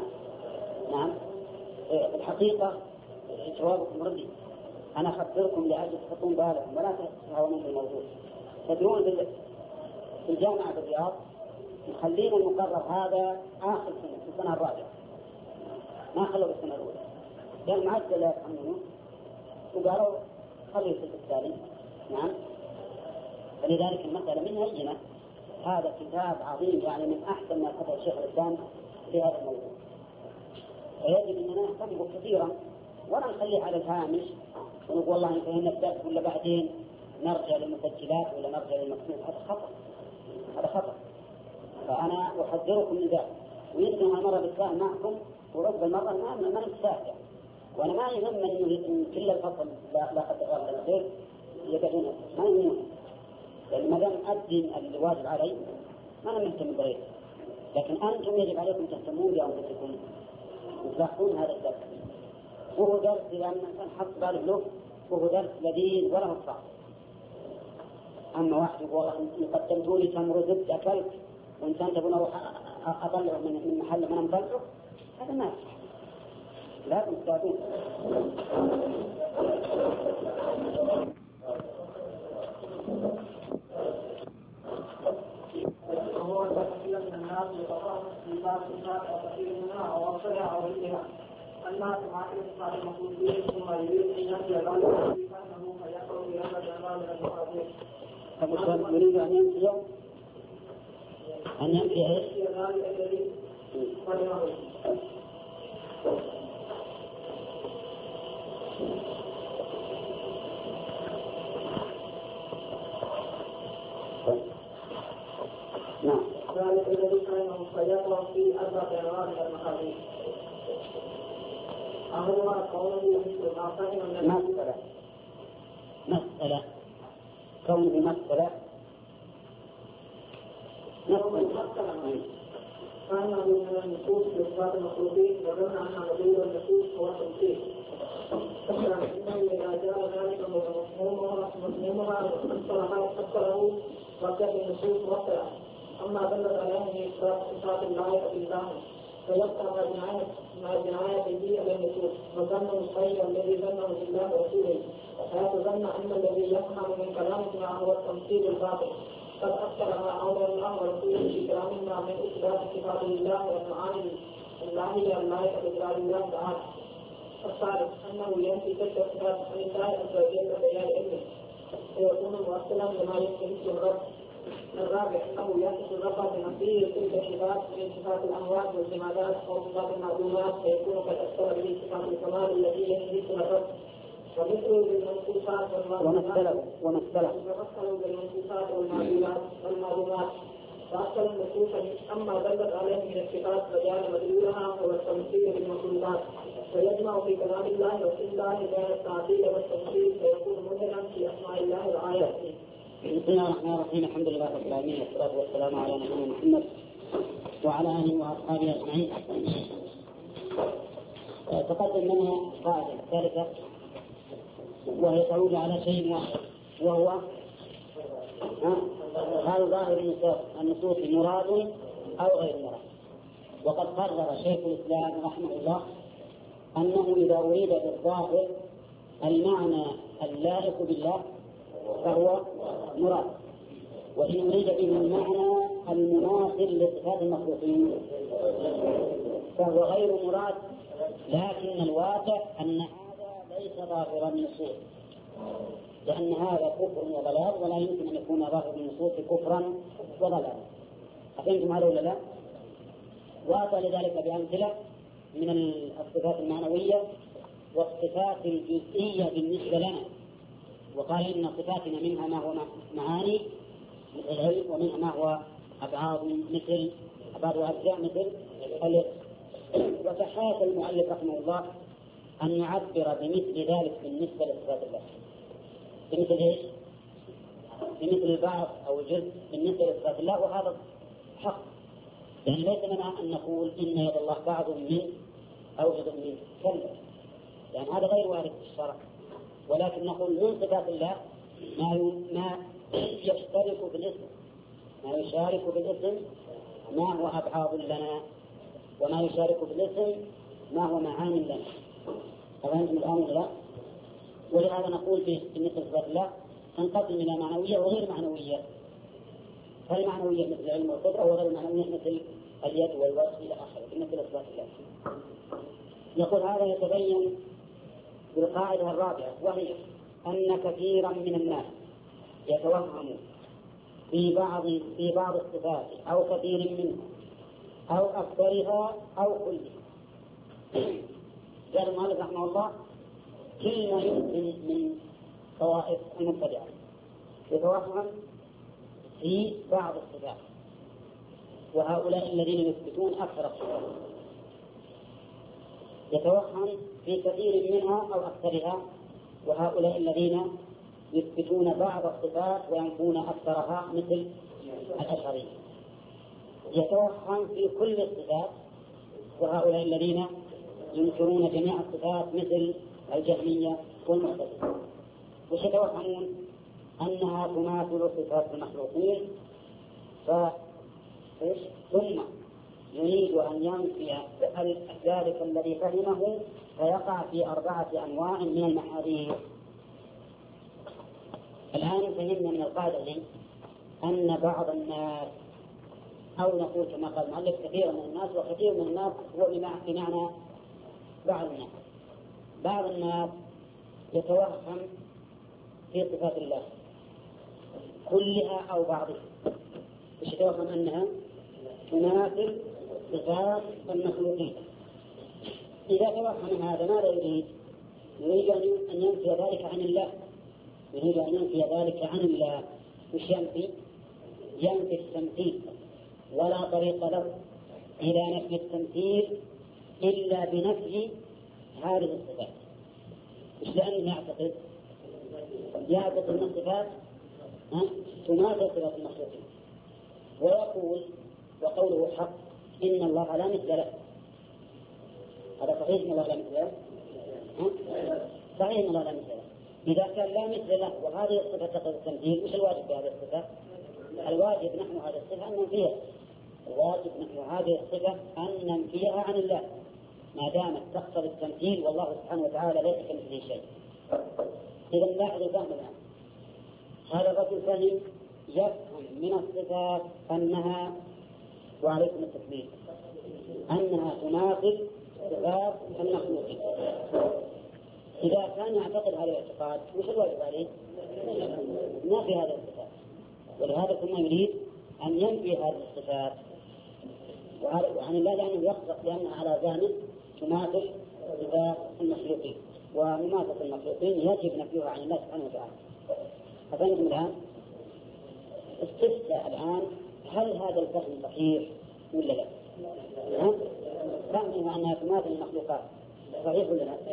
الحقيقة جوابكم ردي، أنا أخبركم لأجل تحطون بالكم ولا تتهاونون بالموضوع. تدرون في الجامعة بالرياض نخلينا المقرر هذا آخر سنة في السنة الرابعة، ما خلوا بالسنة الأولى لأن معدل لا يفهمونه وقالوا خلوا في الثاني. نعم، فلذلك المسألة من هينة. هذا كتاب عظيم يعني من أحسن ما كتب الشيخ الإسلام في هذا الموضوع، ويجب أننا نهتم كثيرا ولا نخليه على الهامش ونقول والله انتهينا الدرس ولا بعدين نرجع للمسجلات ولا نرجع للمكتوب. هذا خطأ. فأنا أحذركم من ذلك، ويمكن مرة بالساهل معكم ورب المرة ما نستهزأ، وأنا ما يهمني إن كل الفصل لا قدر الله الخير يبعدون، ما يهمني، لأن ما دام أدي الواجب علي ما أنا مهتم بغيره، لكن أنتم يجب عليكم تهتمون بأنفسكم وتلاحظون هذا الدرس. وهو درس إذا الإنسان حط باله له وهو درس لذيذ ولا صعب. أما واحد يقول والله قدمتوا لي تمر زبد أكلت وإنسان تبون أروح أطلعه من محل من أمطلعه، هذا ما يصح، لازم تستاذون. وهو تكفير من الناس يتفاهم في بعض الناس وكثير منها أو أصلها أو غيرها. الناس مع إصلاح المقصودين ثم يريد أن ينفي ذلك فإنه فيقع بهذا الجمال من المقادير. فمسلم يريد أن ينفي ذلك الذي قدمه. ذلك الذي كان فيقع في أربع أنواع من المقادير. أمرها قوله مثل ما فهم مسألة كون بمسألة فأنه من النصوص بإثبات المخلوقين وظن أن مدلول النصوص هو التمثيل. إنه إذا جاء ذلك مفهومها أكثره وكان النصوص موقعة. أما دلت عليه من صفات الله بالله فيبقى مع جنايته على النصوص وظنه الخير الذي ظنه بالله ورسوله، فيتظن أن الذي يفهم من كلامنا هو التمثيل الباطل. قد أكثر ما أولى الله ورسوله في كلامنا من إثبات صفات الله والمعاني اللاهية اللائقة بجلال الله تعالى. الثالث أنه ينفي تلك الصفات عن الله عز وجل بيان علمه ويكون موصلا لما يمكن الرب. الرابع أنه يصف الرب بنفسه تلك الصفات من صفات الأموات والجمادات أو صفات المعلومات فيكون قد أكثر به صفات الكمال التي يثبت الرب. ومثله بالمنصوصات والمعلومات ومثله بالمنصوصات والمعلومات فأكثر النصوص أما دلت عليه من الصفات فجعل مدلولها هو التمثيل بالمخلوقات، فيجمع في كلام الله وفي الله بين التعطيل والتمثيل فيكون مدلا في أسماء الله وآياته. بسم الله الرحمن الرحيم. الحمد لله رب العالمين والصلاة والسلام على نبينا محمد وعلى آله وأصحابه أجمعين. تقدم لنا قاعدة ثالثة وهي تعود على شيء واحد وهو هل ظاهر النصوص مراد أو غير مراد. وقد قرر شيخ الإسلام رحمه الله أنه إذا أريد بالظاهر المعنى اللائق بالله فهو مراد، وإن أريد به المعنى المناصر لصفات المخلوقين فهو غير مراد. لكن الواقع أن هذا ليس ظاهر النصوص، لأن هذا كفر وضلال ولا يمكن أن يكون ظاهر النصوص كفرا وضلالا. أفهمتم هذا ولا لا؟ وأعطى لذلك بأمثلة من الصفات المعنوية والصفات الجزئية بالنسبة لنا، وقال إن صفاتنا منها ما هو معاني مثل العلم ومنها ما هو أبعاد مثل أبعاد وأجزاء مثل الاسم. وتحاكى المؤلف رحمه الله أن يعبر بمثل ذلك بالنسبة لصفات الله. بمثل إيش؟ بمثل البعض أو الجزء بالنسبة لصفات الله، وهذا حق. يعني ليس لنا أن نقول إن يد الله بعض من أو جزء من، كلا، يعني هذا غير وارد في الشرع. ولكن نقول من صفات الله ما يشترك بالاسم، ما يشارك بالاسم ما هو أبعاض لنا، وما يشارك بالاسم ما هو معاني لنا. فهمتم الآن ولا لا؟ ولهذا نقول بالنسبة لصفات الله تنقسم إلى معنوية وغير معنوية. فالمعنوية مثل العلم والقدرة، وغير المعنوية مثل اليد والوجه إلى آخره بالنسبة لصفات الله. يقول هذا يتبين بالقاعدة الرابعة، وهي أن كثيرا من الناس يتوهم في بعض الصفات أو كثير منها أو أكثرها أو كلها. قال المؤلف رحمه الله كل ما يمكن من طوائف المبتدعة يتوهم في بعض الصفات، وهؤلاء الذين يثبتون أكثر الصفات يتوهم في كثير منها أو أكثرها، وهؤلاء الذين يثبتون بعض الصفات وينفون أكثرها مثل الأشعرية. يتوهم في كل الصفات، وهؤلاء الذين ينكرون جميع الصفات مثل الجهمية والمعتزلة. ويتوهمون أنها تماثل صفات المخلوقين، ثم يريد أن ينفي ذلك الذي فهمه فيقع في 4 أنواع من المحاذير. الآن فهمنا من القاعدة أن بعض الناس، أو نقول كما قال المؤلف كثير من الناس، وكثير من الناس هو بمعنى بعض الناس. بعض الناس يتوهم في صفات الله كلها أو بعضها، يتوهم أنها تماثل صفات المخلوقين. إذا توهم هذا ماذا يريد؟ يريد أن ينفي ذلك عن الله. يريد أن ينفي ذلك عن الله. وش ينفي؟ ينفي التمثيل، ولا طريق له إلى نفي التمثيل إلا بنفي هذه الصفات. مش لأنه يعتقد أن الصفات تماثل صفات المخلوقين، ويقول وقوله حق إن الله لا مثل له. هذا صحيح إن الله لا مثل له؟ صحيح إن الله لا مثل له. إذا كان لا مثل له وهذه الصفة تقتضي التمثيل، وش الواجب بهذه الصفة؟ الواجب نحن هذه الصفة أن ننفيها. الواجب نحن هذه الصفة أن ننفيها عن الله ما دامت تقتضي التمثيل، والله سبحانه وتعالى ليس كمثله شيء. إذا لاحظ الفهم الآن. هذا الرجل فهم يفهم من الصفات أنها، وعليكم التكبير، أنها تماثل صفات المخلوقين. إذا كان يعتقد هذا الاعتقاد وش الواجب عليه؟ ما في هذه الصفات. ولهذا ثم يريد أن ينفي هذه الصفات وعن الله، لأنه يقصد لأنها على جانب تماثل صفات المخلوقين، ومماثلة المخلوقين يجب نفيها عن الله سبحانه وتعالى. أفهمتم الآن؟ استفتى الآن هل هذا الفهم صحيح ولا لا؟ فهمها أنها تماثل المخلوقات صحيح ولا لا؟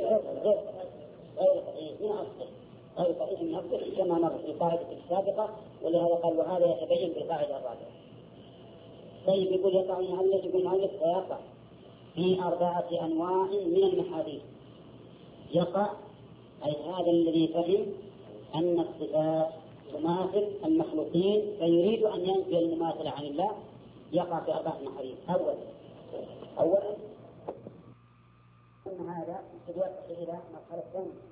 غير صحيح من أصله، غير صحيح من أصله كما مر في القاعدة السابقة. ولهذا قال وهذا يتبين بالقاعدة الرابعة. طيب يقول يقع المؤلف، يقول المؤلف فيقع في 4 أنواع من المحاذير. يقع أي هذا الذي فهم أن الصفات تماثل المخلوقين فيريد أن ينفي المماثلة عن الله، يقع في 4 محاذير. أولا أن هذا يصل إلى مرحلة ثانية،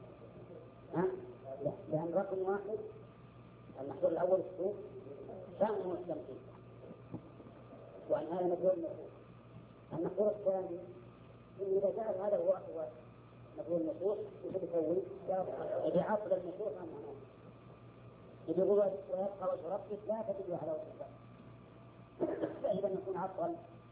لأن رقم 1 المحذور الأول الشروط فهمه التمثيل، وأن هذا مجهول النصوص. المحذور الثاني إن إذا جاء هذا هو مجهول النصوص يجب يسوي بعطل النصوص عن معناه. يقول ويبقى وجه ربك لا تدل على وجه الله. فإذا يكون عطل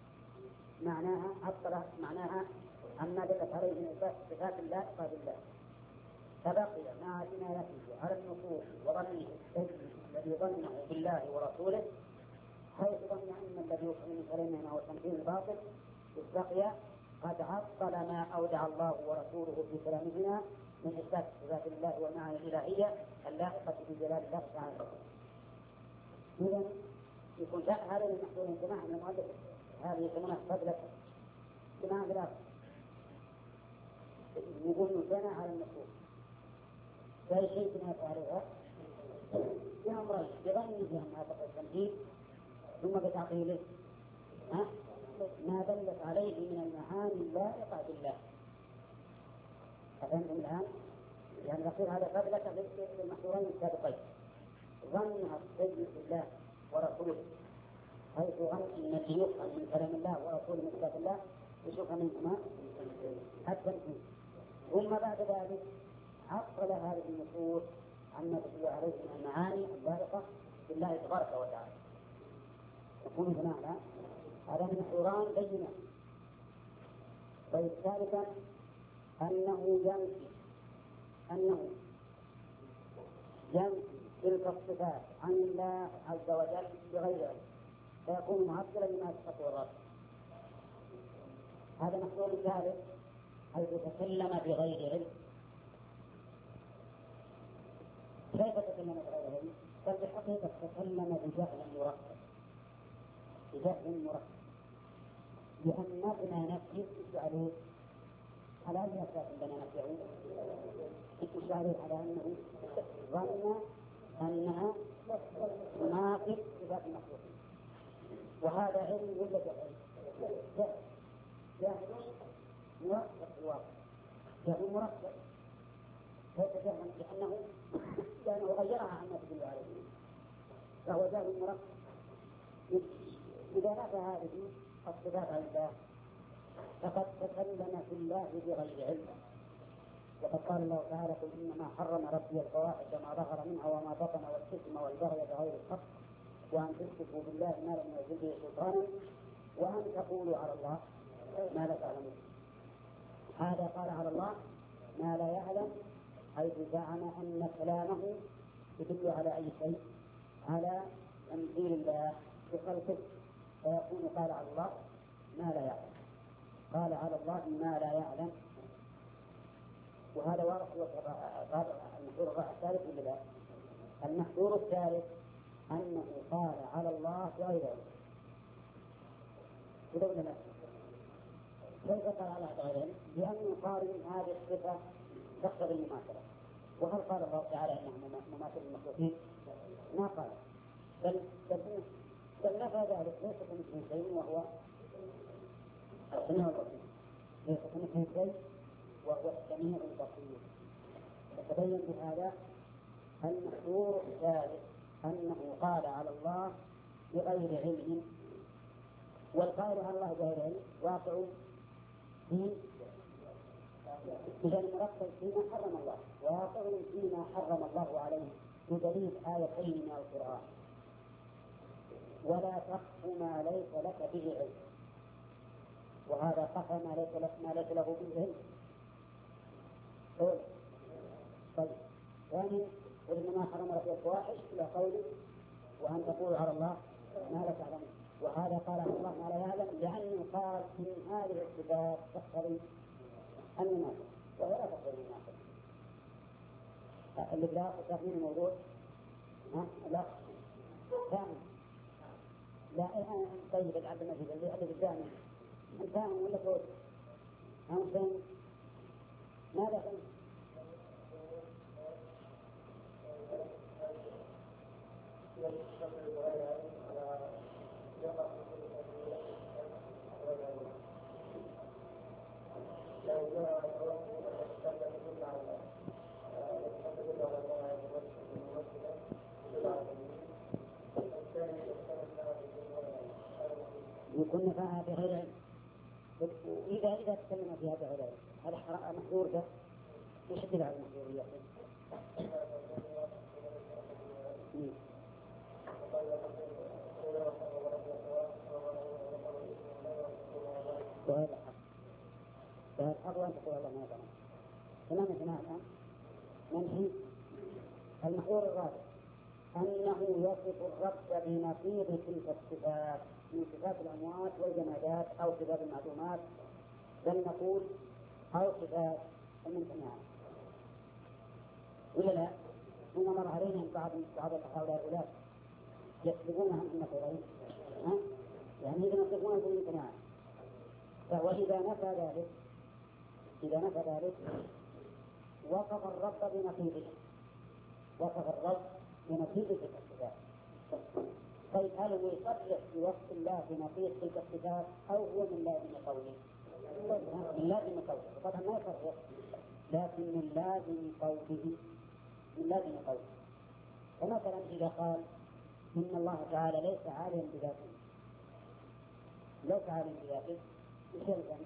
معناها عما دلت عليه من إثبات صفات الله إفراد الله، فبقي مع جنايته على النصوص وظنه السيء الذي ظنه بالله ورسوله، حيث ظن أن الذي يؤمن كلامه هو التمثيل الباطل، بقي قد عطل ما أودع الله ورسوله في كلامهما من إثبات صفات الله والمعاني الإلهية اللائقة بجلال الله تعالى. إذا يكون هذا المحظور جماعة من المؤلف هذه يسمونها فضلة جماعة بالأرض، يقول بنى على النصوص فأي شيء بناء عليها بأمرين: بظنه أنها تقع التمثيل، ثم بتعقيله ما دلت عليه من المعاني اللائقة بالله. أفهمتم الآن؟ يعني نقول هذا فضلة للمحظورين السابقين: ظنها السيء بالله ورسوله، حيث ظن أن الذي يفهم من كلام الله ورسوله من كتاب الله يشوف منهما التمثيل، ثم بعد ذلك عطل هذه النصوص عما تدل عليه من المعاني اللائقة بالله تبارك وتعالى. يكون بناء هذا من حوران بينة. طيب ثالثا أنه ينفي تلك الصفات عن الله عز وجل بغير علم، فيكون معطلا لما يصفه الرب. هذا محظور ثالث حيث تكلم بغير علم. كيف تكلم بغير علم؟ بل بالحقيقة تكلم بجهل مركب، لأن مبنى نفسه عليه على أي أساس بنى نفسه؟ عليه على أنه ظن أنها تناقض صفات المخلوقين، وهذا علم ولا جهل؟ جهل مركب في الواقع، جهل مركب. كيف جهل؟ لأنه غيرها عما تدل عليه، فهو جهل مركب. إذا نفى هذه الصفات عن الله فقد تكلم في الله بغير علم. وقد قال الله تعالى: قل إنما حرم ربي الفواحش ما ظهر منها وما بطن والإثم والبغي بغير الحق وأن تشركوا بالله ما لم ينزل به سلطانا وأن تقولوا على الله ما لا تعلمون. هذا قال على الله ما لا يعلم، حيث زعم أن كلامه يدل على أي شيء؟ على تمثيل الله بخلقه، فيكون قال على الله ما لا يعلم، قال على الله ما لا يعلم. وهذا واضح. المحظور الثالث ولا لا؟ المحظور الثالث أنه قال على الله بغير علم. كذا ولا لا؟ كيف قال على الله بغير علم؟ لأنه قال هذه الصفة تقتضي المماثلة. وهل قال الله تعالى إنه مماثل للمخلوقين؟ ما قال، بل نفى ذلك: ليس كمثله شيء وهو السميع البصير. ليس كمثله شيء وهو السميع البصير. فتبين بهذا المحظور الثالث أنه قال على الله بغير علم. والقائل على الله بغير علم واقع في بجانب مركز فيما حرم الله، واقع فيما حرم الله عليه بدليل آيتين من القرآن: ولا تقف ما ليس لك به علم. وهذا قف ما ليس له به علم. طيب ثاني: وإنما حرم ربي الفواحش إلى قوله وأن تقولوا على الله ما لا تعلمون. وهذا قال على الله ما لا يعلم لأنه قال من هذه الصفات تقتضي المناسبة، وهي لا تقتضي المناسبة. اللي بلا تفهمين الموضوع؟ لا ثاني لا طيب العبد المجيد اللي عبد الثاني الثاني ولا فوق فين؟ ماذا فين؟ يكون نفاها بغير علم. إذا تكلم فيها بغير علم هذا محظور ده يشدد على المحظورية. وهذا الحق وأن تقول الله ما تعلم. تمام الآن ننهي المحظور الرابع: أنه يصف الرب بنقيض تلك الصفات من صفات الأموات والجمادات أو صفات المعدومات بل نقول أو صفات الممتنعات ولا لا؟ هنا مر علينا بعض هؤلاء الأولاد يكتبون عن النقيضين يعني إذا يكتبون بالممتنعات. وإذا نفى ذلك وصف الرب بنقيضه، وصف الرب بنقيض تلك الصفات. طيب هل هو يصرح بوصف الله بنقيض تلك الصفات أو هو من لازم قوله؟ من لازم قوله، طبعا ما يصرح لكن من لازم قوله. فمثلا إذا قال إن الله تعالى ليس عاليا بذاته، إيش يلزم؟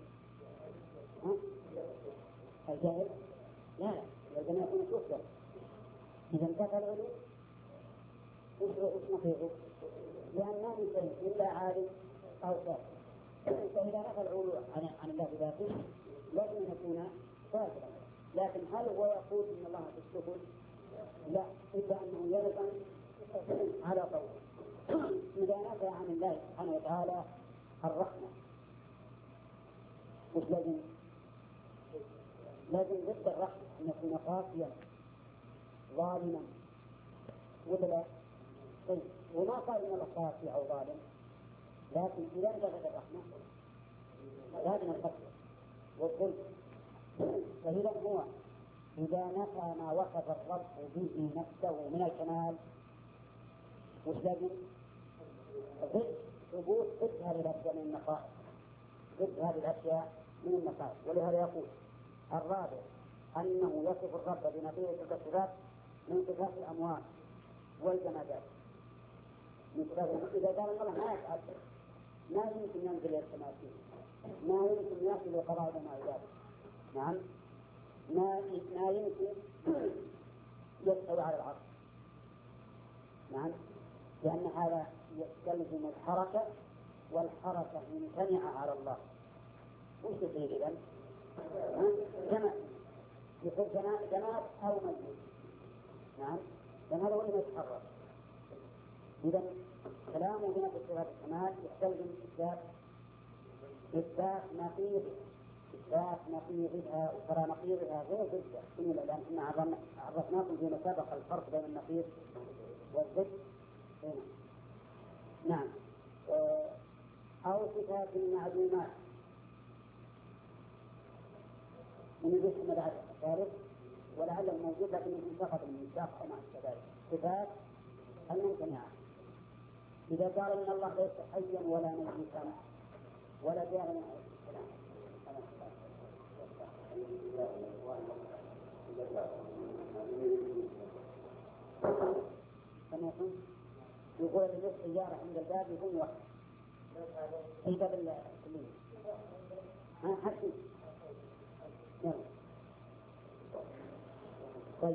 الجاهل؟ لا، يلزم يكون كفرا. إذا انتفى العلو إيش نقيضه؟ لأن ما من شيء إلا عالم أو كافر. فإذا نفى العلو عن الله بذاته لازم يكون كافرا. لكن هل هو يقول إن الله في السفل؟ لا، إلا أنه يلزم على قوله. إذا نفى عن الله سبحانه وتعالى الرحمة مش لازم ضد الرحمة أن يكون قاسيا ظالما ولا لا؟ طيب وما قال إن الله قاسي أو ظالم، لكن إذا انتفت الرحمة لازم القتل والظلم. فإذا هو إذا نفى ما وصف الرب به نفسه من الكمال وش لازم؟ ضد ثبوت ضد هذه الأشياء من النقائص، ضد هذه الأشياء من النقائص. ولهذا يقول الرابع أنه يصف الرب بنقيض تلك الصفات من صفات الأموال والجمادات. إذا قال الله ما يفعل ما يمكن ينزل إلى السماء، ما يمكن يصل لقضاء وما ذلك. نعم، ما يمكن يستوي على العرش. نعم، لأن هذا يستلزم الحركة، والحركة ممتنعة على الله. وش يصير إذن؟ جماد، يصير جماد أو مجنون. نعم، لأن هذا هو اللي يتحرك. إذن كلامه هنا في صفات الكمال يستلزم إثبات نقيضها، وترى نقيضها غير ضد، لأن احنا عرفناكم فيما سبق الفرق بين النقيض والضد. نعم، أو صفات المعلومات من يجب بعد الثالث ولعل الموجود لكن يكون فقط من الشاق مع الكذلك صفات الممتنعة. إذا قال إن الله ليس حيا ولا ميتا ولا جاهلا يقول اللي السيارة عند الباب يكون واحد أي باب الكلية حسن. طيب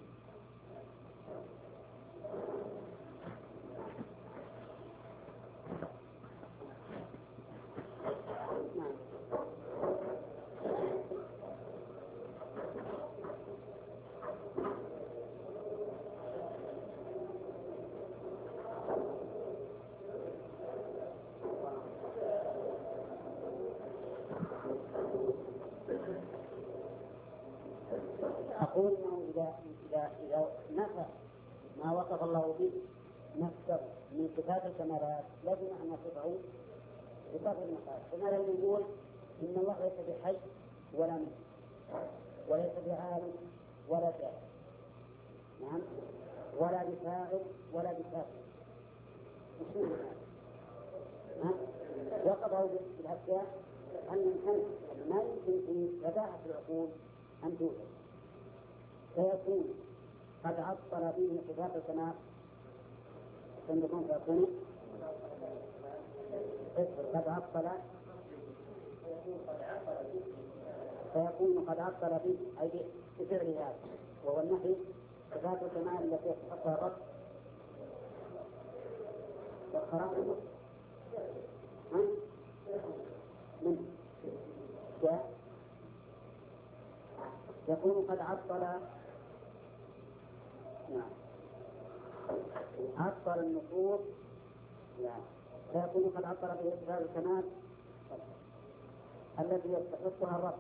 أقول إنه إذا نفى ما وصف الله به نفسه من صفات الكمالات لازم أن نصفه بصفات المقال. فماذا يقول إن الله ليس بحي ولا ميت وليس بعالم ولا جاهل، نعم، ولا بفاعل ولا بكافر. وشو هذا؟ وقضوا بالأشياء الممتنعة ما يمكن في بداهة العقول أن توجد، فيكون قد عطل به صفات الكمال. فيكون قد عطل به أي بفعل هذا، وهو النحي صفات الكمال التي يستحقها الرب والخراج من يكون قد عطل النصوص، فيكون قد عطل به صفات الكمال التي يستحقها الرب،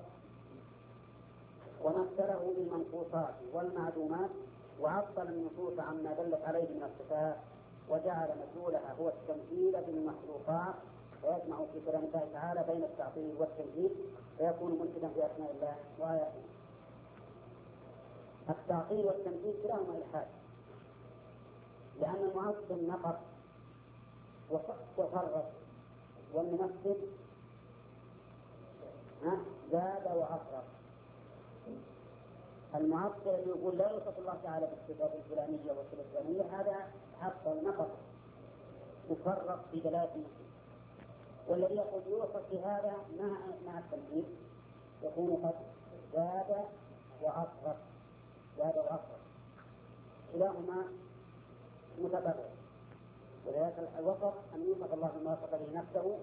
ومثله بالمنقوصات والمعدومات، وعطل النصوص عما دلت عليه من الصفات، وجعل مدلولها هو التمثيل بالمخلوقات، ويجمع في كلام الله تعالى بين التعطيل والتمثيل، فيكون ملحدا في اسماء الله واياته. التعطيل والتمثيل كلاهما الحاد، لان المعطل نقص وفرق، والممثل زاد وأفرق. المعطل يقول لا يوصف الله تعالى بالصفات الفلانية والصفة الفلانية، هذا حق نقص وفرق في دلالة النصوص. والذي يقول يوصف بهذا مع التمثيل يكون قد زاد وأفرق، كلاهما متبرر. ولذلك الوصف أن يوصف الله بما وصف به نفسه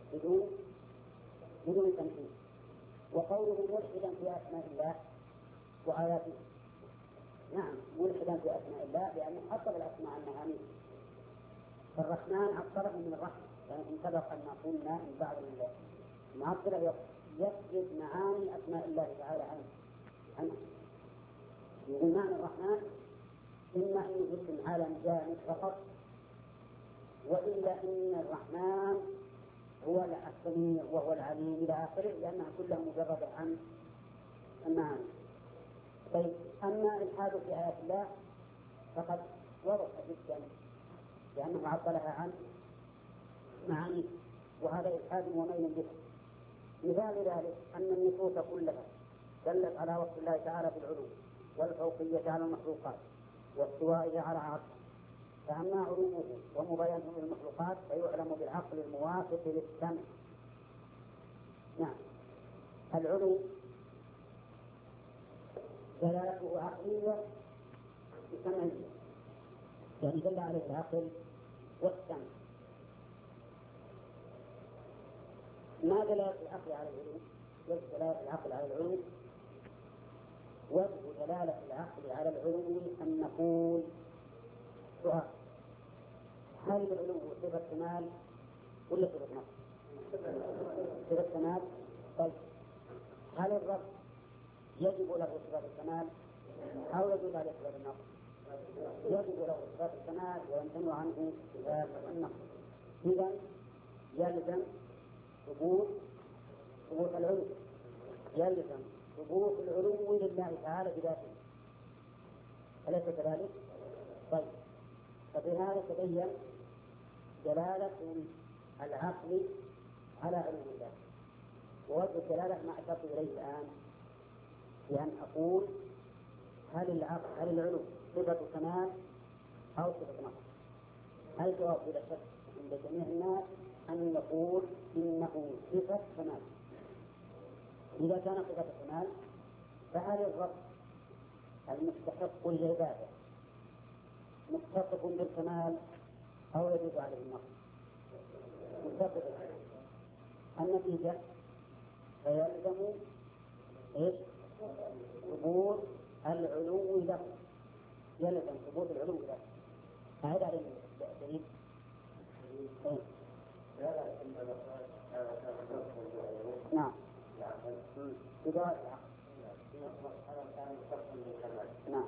بدون تمثيل. وقوله ملحدا في أسماء الله وآياته، نعم ملحدا في أسماء الله لأنه حصل الأسماء المعاني. فالرحمن عطله من الرحمة، يعني إن سبق أن قلنا من بعض المعطلة يفقد معاني أسماء الله تعالى عنه. يقول معنى الرحمن إما أن يجد عالم جامد فقط، وإلا أن الرحمن هو السميع وهو العليم إلى آخره، لأنها كلها مجرد عن المعاني. طيب أما الحاد في آيات الله فقد وضح جدا، لأنه عطلها عن معاني، وهذا إلحاد وميل به. مثال ذلك أن النصوص كلها دلت على وصف الله تعالى بالعلو والفوقية على المخلوقات واستوائه على عرشه، فأما علومه ومباينه للمخلوقات فيعلم بالعقل الموافق للسمع. نعم العلو دلالته عقلية سمعية، يعني دل عليه العقل والسمع. ما دلالة العقل على العلو؟ دلالة العقل على العلو، وجه دلالة العقل على العلو أن نقول سؤال: هل العلو صفة كمال ولا صفة نقص؟ صفة كمال. طيب هل الرب يجب له صفة الكمال أو يجب عليه صفة النقص؟ يجب له صفة الكمال ويمتنع عنه صفات النقص. إذا يلزم ثبوت العلو، يلزم ثبوت العلو لله تعالى بذاته، أليس كذلك؟ طيب فبهذا تبين دلالة العقل على علو الله. ووجه الدلالة ما أشرت إليه الآن، بأن أقول هل العلو صفة كمال أو صفة نقص؟ الجواب بلا شك عند جميع الناس أن نقول إنه صفة كمال. إذا كان صفة كمال فهل الرب المستحق للعبادة متصف بالكمال أو يجب عليه النقص؟ متصف. النتيجة فيلزم ثبوت العلو له، يلزم ثبوت العلو له. هذا عليه الدليل. نعم بداية العقل. نعم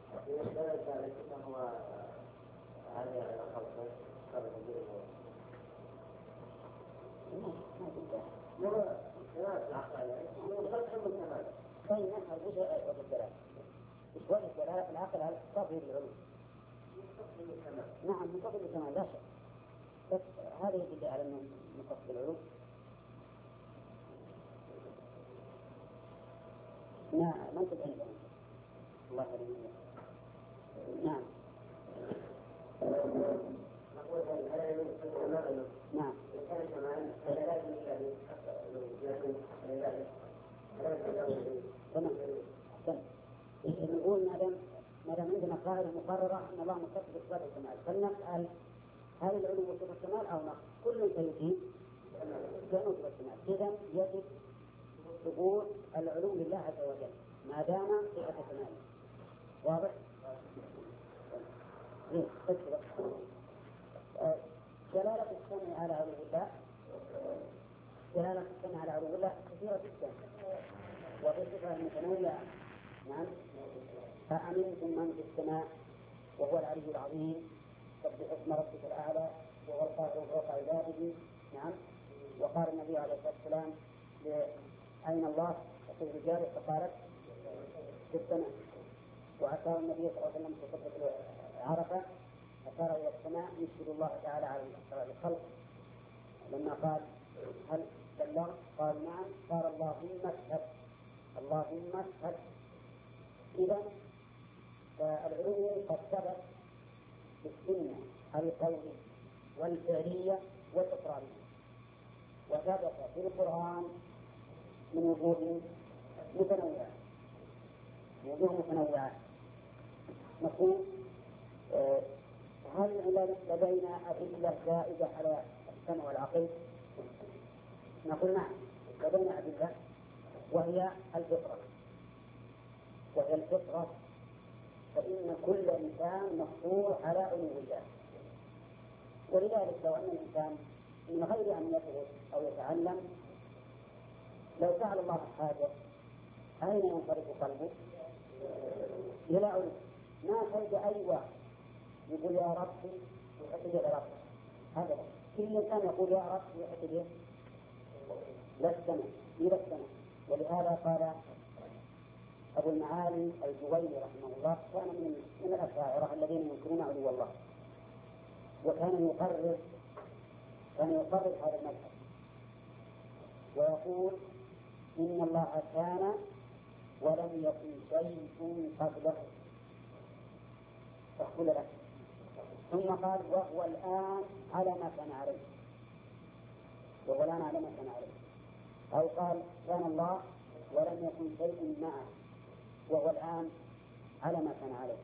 طيب نحن وش وجه الدلالة؟ وجه الدلالة العقل على التصرف بالعلو. نعم منتصف بالكمال لا شك، بس هذا يدل على أنه منتصف بالعلو. نعم ما انت بعيد الله يخليك. نعم نعم تمام. نقول ما دام عندنا قاعدة مقررة أن الله متصف بصفات الكمال، فلنسأل هل العلو صفة كمال أو نقص؟ كل سيجيب بأنه صفة كمال. إذا يجب ثبوت العلو لله عز وجل ما دام صفة كمال. واضح؟ دلالة السمع على علو الله، دلالة السمع على علو الله كثيرة جدا وبصفة متنوعة. نعم. فأمنتم من في السماء وهو العلي العظيم سبح اسم ربك الأعلى وهو القاهر فوق عباده. نعم. وقال النبي عليه الصلاة والسلام أين الله؟ وفي رجاله فقالت في السماء. وأشار النبي صلى الله عليه وسلم في خطبة عرفة أشار إلى السماء يشهد الله تعالى على الخلق لما قال هل بلغ؟ قال نعم. قال اللهم اشهد اللهم اشهد. إذا فالعلو قد ثبت بالسنة القولية والفعلية والإقرارية، وثبت في القرآن من وجوه متنوعة. نقول هل لدينا أدلة زائدة على السمع والعقل؟ نقول نعم لدينا أدلة، وهي الفطرة. فإن كل إنسان مفطور على علو الله، ولذلك لو أن الإنسان من غير أن يدرس أو يتعلم لو فعل الله حاجة أين ينصرف قلبه؟ إلى علو. ما تلقى أي واحد يقول يا ربي ويحتاج إلى ربي، هذا كل إنسان يقول يا ربي ويحتاج إلى السماء. ولهذا قال أبو المعالي الجويني رحمه الله كان من الأشاعرة الذين ينكرون علو الله، وكان يقرر هذا المذهب ويقول إن الله كان ولم يكن شيء قبله. أقول لك ثم قال وهو الآن على ما كان عليه، أو قال كان الله ولم يكن شيء معه وهو الآن على ما كان عليه.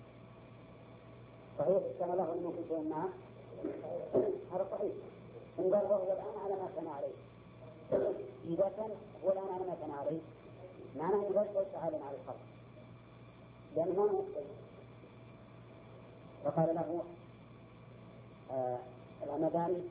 صحيح كان الله ولم يكن شيء معه، هذا صحيح. إن قال وهو الآن على ما كان عليه، إذا كان هو الآن على ما كان عليه معناه أنه ليس عالم على الخلق، لأنه ما هو شيء. فقال له الهمداني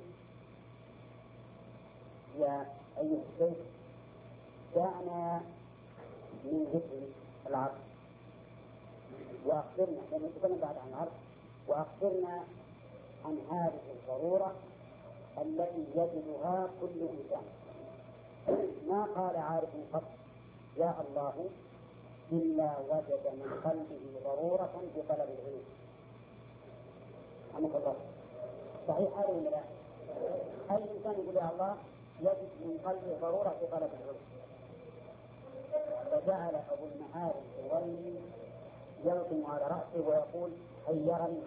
يا أيها الشيخ دعنا من ذكر العرض وأخبرنا، لأنه نتكلم بعد عن العرض، وأخبرنا عن هذه الضرورة التي يجدها كل إنسان. ما قال عارف قط يا الله إلا وجد من قلبه ضرورة في طلب العلم. رحمك الله. صحيح هذا ولا لا؟ أي إنسان يقول يا الله يجد من قلبه ضرورة في طلب العلم. فجعل أبو المعالي الجويني يلطم على رأسه ويقول حيرني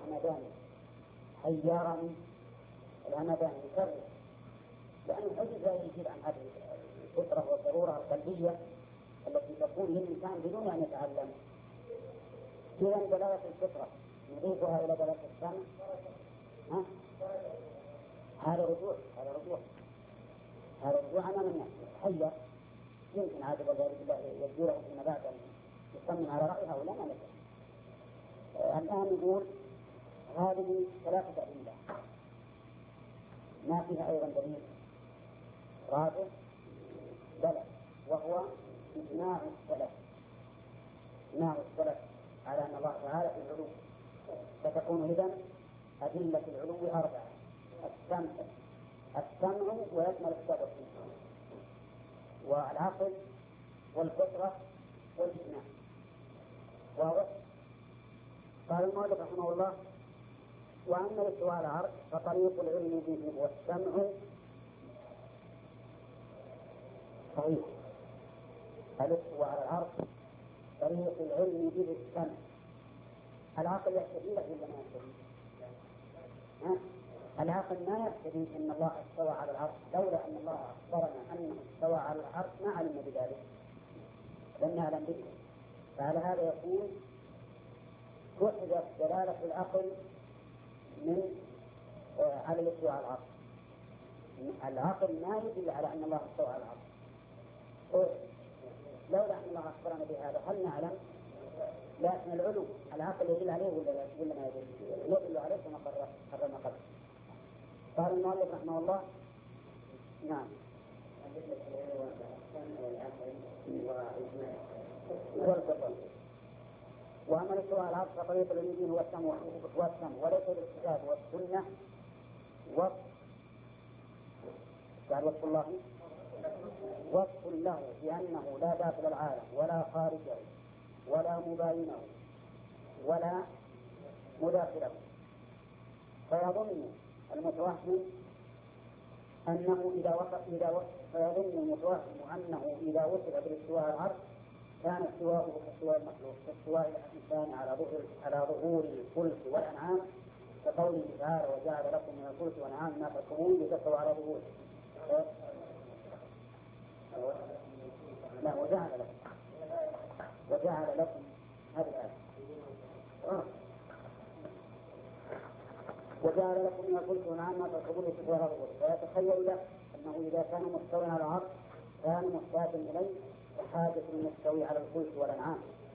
الهمداني يكرر، لأن الحديث لا يجيب عن هذه الفطرة والضرورة القلبية التي تكون للإنسان بدون أن يتعلم. إذا دلالة الفطرة نضيفها إلى دلالة السمع، هذا رجوع أمام الناس. حير يمكن عاد ذلك يجبره فيما بعد أن يصمم على رأيها ولا ما نفسه. الآن نقول هذه ثلاثة أدلة، ما فيها أيضا دليل رابع بلى، وهو إجماع السلف على أن الله تعالى في العلو. فتكون إذن أدلة العلو 4: السمع ويشمل السبب والعقل والفطرة والإجماع. واضح؟ قال المؤلف رحمه الله وأما الاستواء على العرش فطريق العلم به هو السمع. صحيح الاستواء على العرش طريق العلم به السمع. العقل يحتدي له ولا ما يحتدي؟ العقل ما يحتدي ان الله استوى على العرش، لولا ان الله اخبرنا انه استوى على العرش ما علمنا بذلك، لم نعلم به. فعلى هذا يقول وحدت دلالة العقل من على الاستواء على العرش. العقل ما يدل على ان الله استوى على العرش، لولا ان الله اخبرنا بهذا هل نعلم؟ لكن العلو العقل يدل عليه ولا ما يدل عليه كما قررنا قبل. قال المؤلف رحمه الله نعم وأما الاستواء على العرش فطريق اليمين هو السمع وليس الكتاب والسنة وصف الله وصف له بأنه لا داخل العالم ولا خارجه ولا مباينه ولا مداخله. فيظن المتوهم أنه إذا وصف بالاستواء على العرش كان استواءه كاستواء المخلوق كاستواء الإنسان على ظهور الفلك والأنعام كقوله تعالى وجعل لكم من الفلك والأنعام ما تركبون لتستووا على ظهوره. لا وجعل لكم هذه الآية وجعل لكم من الفلك والأنعام ما تركبون لتستووا على ظهوره. فيتخيل له أنه إذا كان مستوى على العرش كان محتاجا إليه وحاجة المستوي على الفلك والأنعام.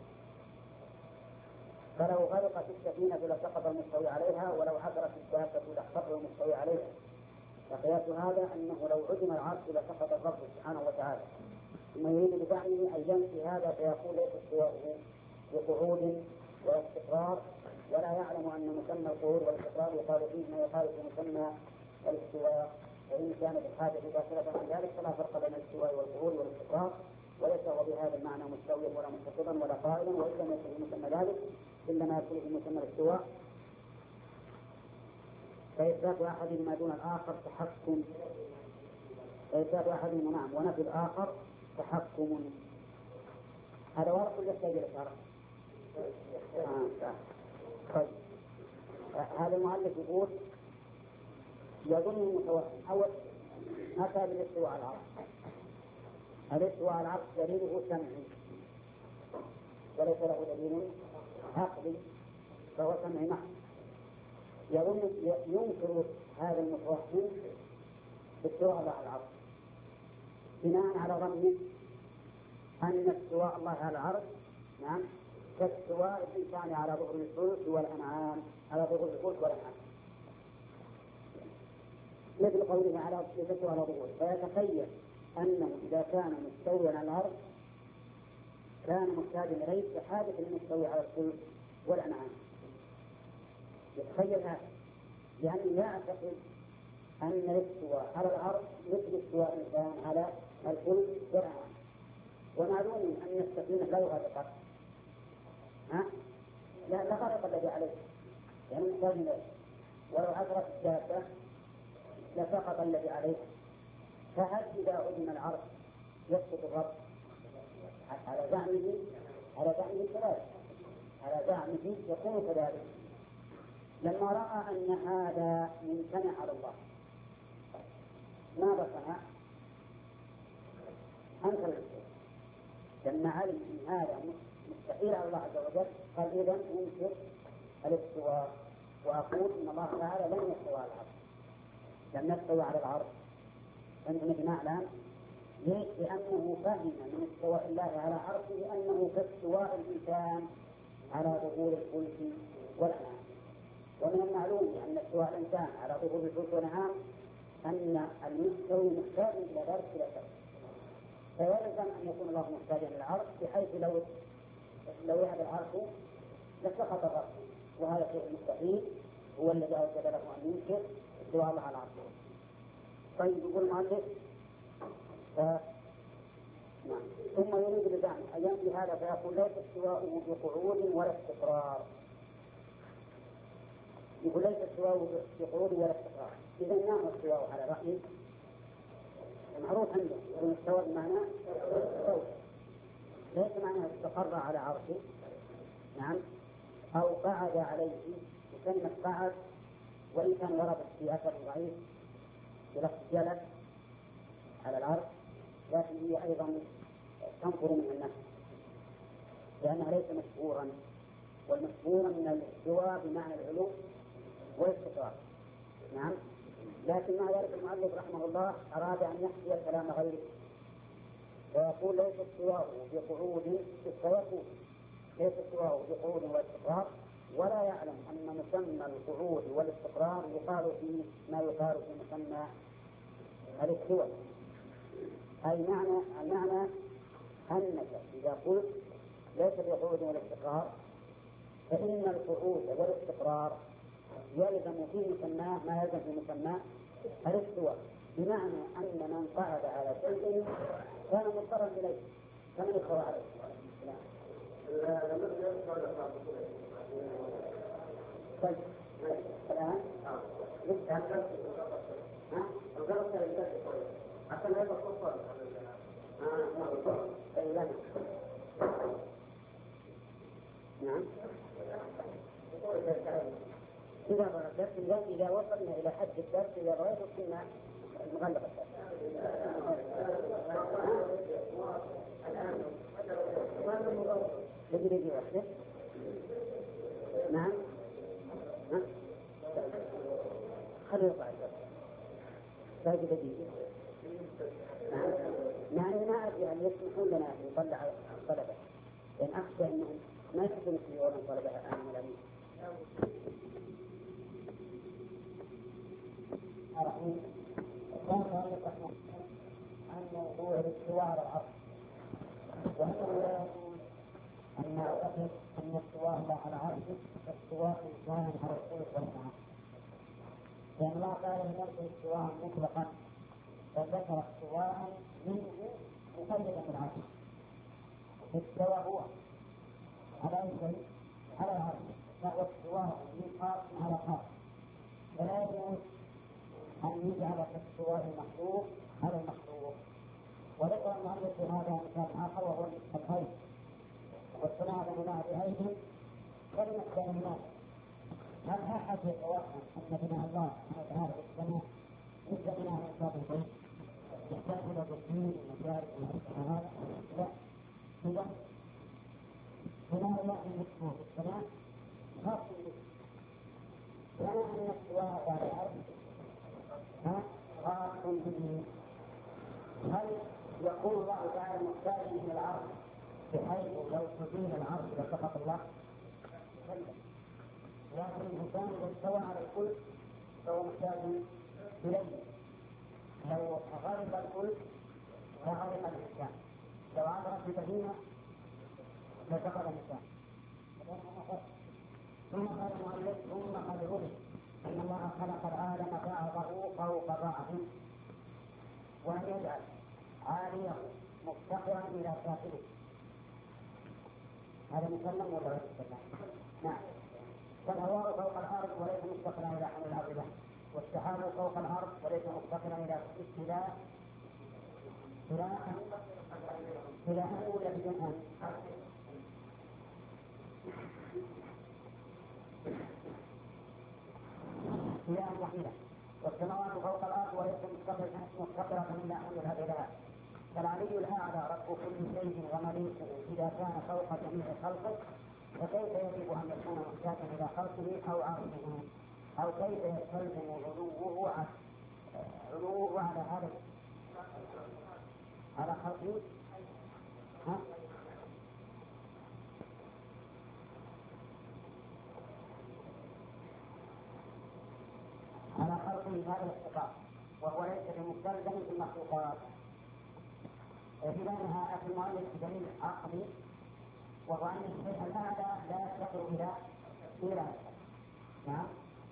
فلو غرقت السفينة لسقط المستوي عليها ولو عثرت الدابة لاحتفظ المستوي عليها. فقياس هذا أنه لو عدم العرش لسقط الرب سبحانه وتعالى. ثم يريد بزعمه أن ينفي هذا فيقول ليس استواؤه بقعود واستقرار ولا يعلم أن مسمى القعود والاستقرار يقال فيه ما يقال في مسمى الاستواء. وإن كانت الحاجة داخلة عن ذلك فلا فرق بين الاستواء والقعود والاستقرار وليس هو بهذا المعنى مستويا ولا مستقرا ولا قائلا وإن لم يكن في مسمى ذلك إلا ما يكون في مسمى الاستواء. فإثبات أحدهما دون الآخر تحكم فإثبات أحدهما نعم ونفي الآخر تحكم. هذا ورق يحتاج إلى شرح. طيب هذا المؤلف يقول يظن المتوهم أول أتى بالاستواء على العرش. الاستواء على العرش دليله سمعي وليس له دليل عقلي فهو سمعي محض. ينكر هذا المتوهم بالاستواء على العرش بناء على ظنه أن استواء الله على العرش نعم كاستواء الإنسان على ظهر الفلك والأنعام مثل قوله على صفته على ظهور. فيتخيل أنه إذا كان مستويا على الأرض كان محتاجا إليه بحاجة المستوي على الفلك والأنعام. يتخيل هذا لأنه يعتقد أن الاستواء على الأرض مثل استواء الإنسان على الفلك والأنعام. ومعلوم أن السفينة لا يغرق لا غرق الذي عليه يعني محتاج إليه ولو عثرت الدابة لسقط الذي عليه. فهل إذا عدم العرش يسقط الرب؟ على زعمه كذلك على زعمه يكون كذلك. لما رأى أن هذا ممتنع على الله ماذا صنع؟ أنكر الاستواء. لما علم أن هذا مستحيل على الله عز وجل قال إذا أنكر الاستواء وأقول إن الله تعالى لم يستوى على العرش لم يستوى على العرش. عندنا إجماع الآن ليش؟ لأنه فهم من استواء الله على عرشه أنه كاستواء الإنسان على ظهور الفلك والأنعام. ومن المعلوم أن استواء الإنسان على ظهور الفلك والأنعام أن المستوي محتاج إلى ذلك بلا شك. فيلزم أن يكون الله محتاجا إلى العرش بحيث لو يهب العرش لسقط الرب وهذا شيء مستحيل هو الذي أوجب له أن ينكر استواء الله على عرشه. طيب يقول المؤلف نعم. ثم يريد بزعمه أن ينفي هذا فيقول ليس استواؤه بقعود ولا استقرار. يقول ليس استواؤه بقعود ولا استقرار. إذا نعم استواؤه على رأيه معروف عنده يقول استوى بمعنى ليس معنى استقر على عرشه نعم أو قعد عليه. وكلمة قعد وإن كان وردت في أثر ضعيف بلفظ جلس على العرش لكن هي أيضا تنفر من النفس لأنها ليس مشهورا. والمشهور من الاستواء بمعنى العلو والاستقرار نعم. لكن مع ذلك المؤلف رحمه الله أراد أن يحكي كلام غيره ويقول ليس استواؤه بقعود ليس استواؤه بقعود والاستقرار ولا يعلم أن مسمى القعود والاستقرار يقال فيه ما يقال في مسمى الاستواء. أي معنى أنك إذا قلت ليس بقعود ولا استقرار فإن القعود والاستقرار يلزم في مسماه ما يلزم في مسماه الاستواء، بمعنى أن من قعد على شيء كان مضطرا إليه كمن استوى عليه. طيب الآن حتى لا يبقى صفر. نعم. إذا وصلنا إلى حد الدرس إذا رأيت كنا المغلقة الآن واحدة. نعم. خلوا يقع الدرس باقي دقيقة. نعم. ما أدري أن يسمحون لنا أن نطلع الطلبة لأن أخشى أنهم ما يحبون يسمعون الطلبة الآن العلمية. كان رحمه عن موضوع الاستواء على العرش، وهو يقول أن أعتقد أن استواء الله على عرشه استواء كان على الخلق والمعاد، لأن الله قال لنفسه استواء مطلقا وذكر استواء منه مقيدا بالعرش. استوى هو على أي شيء على العرش، فهو استواء من خاص على خاص، فلا يجوز أن يجعل استواء المخلوق على المخلوق. وذكر المؤلف في هذا مثال آخر وهو الهيئ، والصناعة بناء بهيئ كلمة كلمات. هل أحد يتوهم أن بناء الله سبحانه وتعالى بالسماء مثل بناء إنسان البيت يستقبل بالدين والمشارك والسماوات؟ لا. إذا بناء الله المذكور في السماء خاص به، كما أن استواء على الأرض خاص به. هل يقول الله تعالى محتاجا إلى العرش بحيث لو تزيل العرش لسقط الله؟ لكن الإنسان إذا استوى على الكل فهو محتاج إليه. لو غرق الكل لغرق الإنسان، لو عبرت ببهيمة لسقط الإنسان. ثم قال المؤلف ثم قد علم أن الله خلق العالم بعضه فوق بعض ولم يجعل عاليه مفتقرا إلى ساحله. هذا مسلم ولا غير مسلم؟ نعم. فالهواء فوق الأرض وليس مفتقرا إلى حمل الأرض له، والسحاب فوق الأرض وليس مفتقرا إلى استيلاء إلى أن يولد جمعا. إلى وحيدة. والسماوات فوق الأرض وليس مفتقرة إلا أن يذهب إليها. فالعلي الأعلى رب كل شيء ومليكه إذا كان فوق جميع خلقه، فكيف يجب أن يكون محتاجا إلى خلقه أو عرشه؟ أو كيف يستلزم علوه على هذا على خلقه؟ على خلقه هذا الاستقرار، وهو ليس بمستلزم في المخلوقات. إذا أتى المؤلف بدليل عقلي، وهو أن الشيء الأعلى لا يفتقر إلى نعم.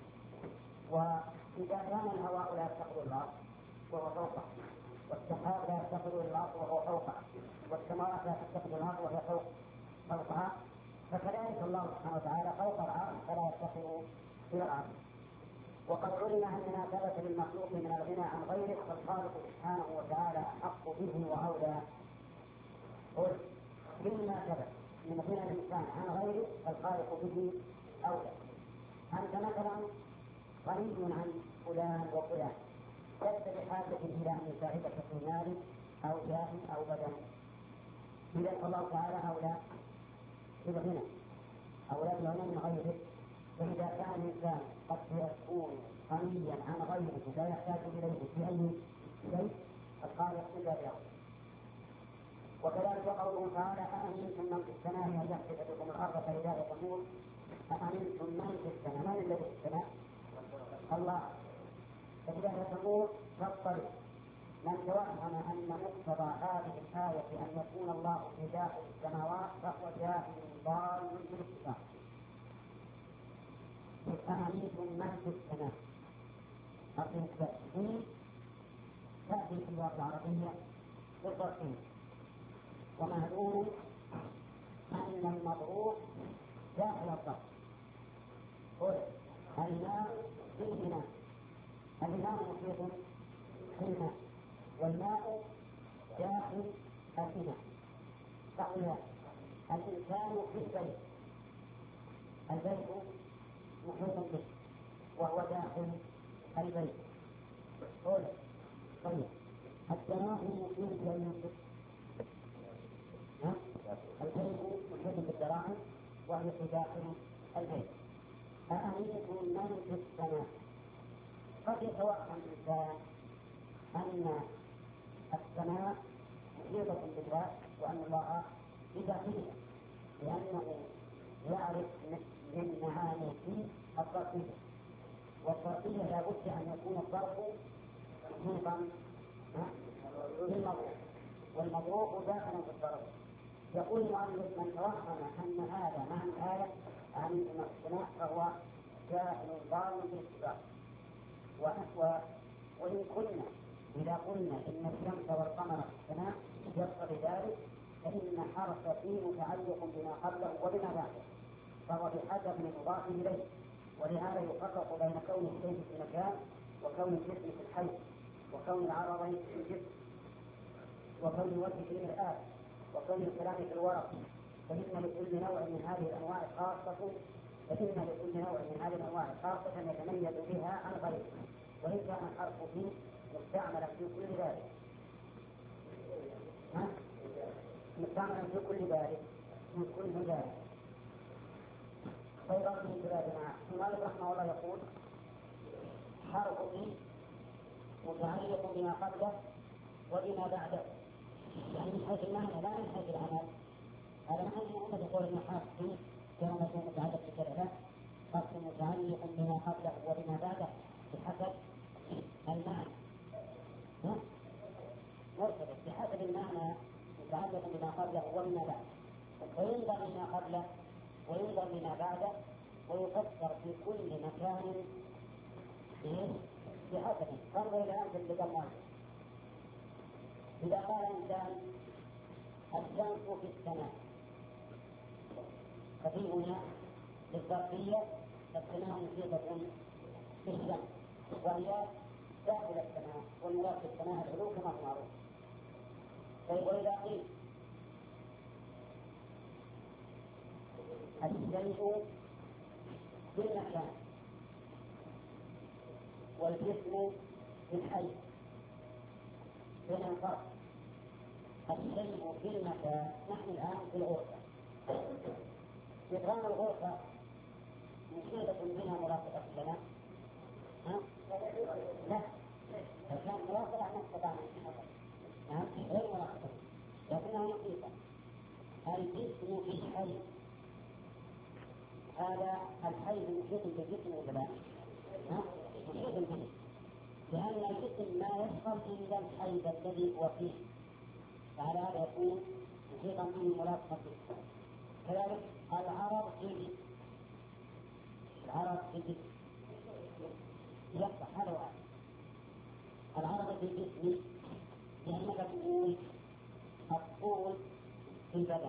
وإذا كان الهواء لا يفتقر الله وهو فوقه، والسحاب لا يفتقر إلى الأرض وهو فوقه، والسماوات لا تفتقر الأرض وهي فوقها، فكذلك الله سبحانه وتعالى فوق العرش فلا يفتقر إلى الأرض. وقد علم أننا ثبت للمخلوق من الغنى عن غيره، فالخالق سبحانه وتعالى أحق به وأولى. قل مما ثبت من غنى الإنسان عن غيره فالخالق به أولى. أنت مثلا غني عن فلان وفلان، لست بحاجة إلى أن يساعدك في مال أو جاه أو بدن، إذا فالله تعالى أولى بالغنى، أولى بالغنى من غيره. فإذا كان الإنسان قد يكون غنيا عن غيره لا يحتاج إليه في أي شيء، الخالق إلا بأولى. وكذلك قوله تعالى أأمنتم من في السماء أن يخسف بكم الأرض فإذا هي تمور. أأمنتم من في السماء، من الذي في السماء؟ الله. فإذا هي تمور تضطرب من توهم أن مقتضى هذه الآية أن يكون الله في داخل السماوات فهو جاهل ضال بالاتفاق. أأمنتم من في السماء أصل التأكيد تأتي في اللغة العربية بالظرفية، ومعلوم أن المضروب داخل الظرف. قل الماء في الإناء، الإناء محيط في الماء والماء داخل الإناء. فقل الإنسان في البيت، البيت محيط به وهو داخل البيت. قل طيب الدراهم في الجنة، البيت محيط بالدراهم وهي في داخل البيت. أأمنتم من في السماء، قد يتوهم الإنسان أن السماء محيطة بالله وأن الله بداخلها، لأنه يعرف من معاني في الظرفية، والظرفية لا بد أن يكون الظرف محيطا بالمضروب والمضروب داخلا في الظرف. يقول المؤلف من توهم أن هذا معنى الآية أن السماء فهو جاهل ضال بالاتفاق. وإن كنا إذا قلنا إن الشمس والقمر في السماء يقتضي ذلك فإن حرف فيه متعلق بما قبله وبما بعده، فهو بحسب المضاف إليه، ولهذا يفرق بين كون الشيء في مكان وكون الجسم في الحي، وكون العرضين في الجسم، وكون الوجه في المرآة، وكون الكلام في الورق. فإن لكل نوع من هذه الأنواع خاصة يتميز بها عن غيره، وإن كان الحرف فيه مستعملا في كل ذلك من كل ذلك. فإذا في بلادنا مالك رحمه الله يقول حرف فيه متعلق بما قبله وبما بعده، يعني من حيث المعنى لا من حيث العمل. هذا معنى أنه تقول إن حرف فيه كما يكون متعلق بكذا، حرف متعلق بما قبله وبما بعده بحسب المعنى مرتبط بحسب المعنى متعلق بما قبله وبما بعده، وينظر بما قبله وينظر بما بعده ويفسر في كل مكان بحسبه. فانظر إلى أنت اللي قال إذا قال إنسان الشمس في السماء، ففي هنا للظرفية السماء محيطة بالشمس وهي داخل السماء، والمراد في السماء العلو كما هو معروف. طيب وإذا قيل الشيء في المكان والجسم في الحي، بين الفرق. الشيء في المكان، نحن الآن في الغرفة، جدران الغرفة محيطة بها مرافقة لنا؟ لا، كان مرافقة ما استطعنا غير مرافقة، لكنها محيطة. الجسم في الحي، هذا الحي محيط بالجسم ولا لا؟ محيط به، لأن الجسم ما يشغل إلا الحي الذي هو فيه، فعلى هذا يكون محيطا به مرافقة به. كذلك العرض في الجسم، العرض في الجسم يفتح هذا واحد. العرض في الجسم لأنك تقول الطول في البدن،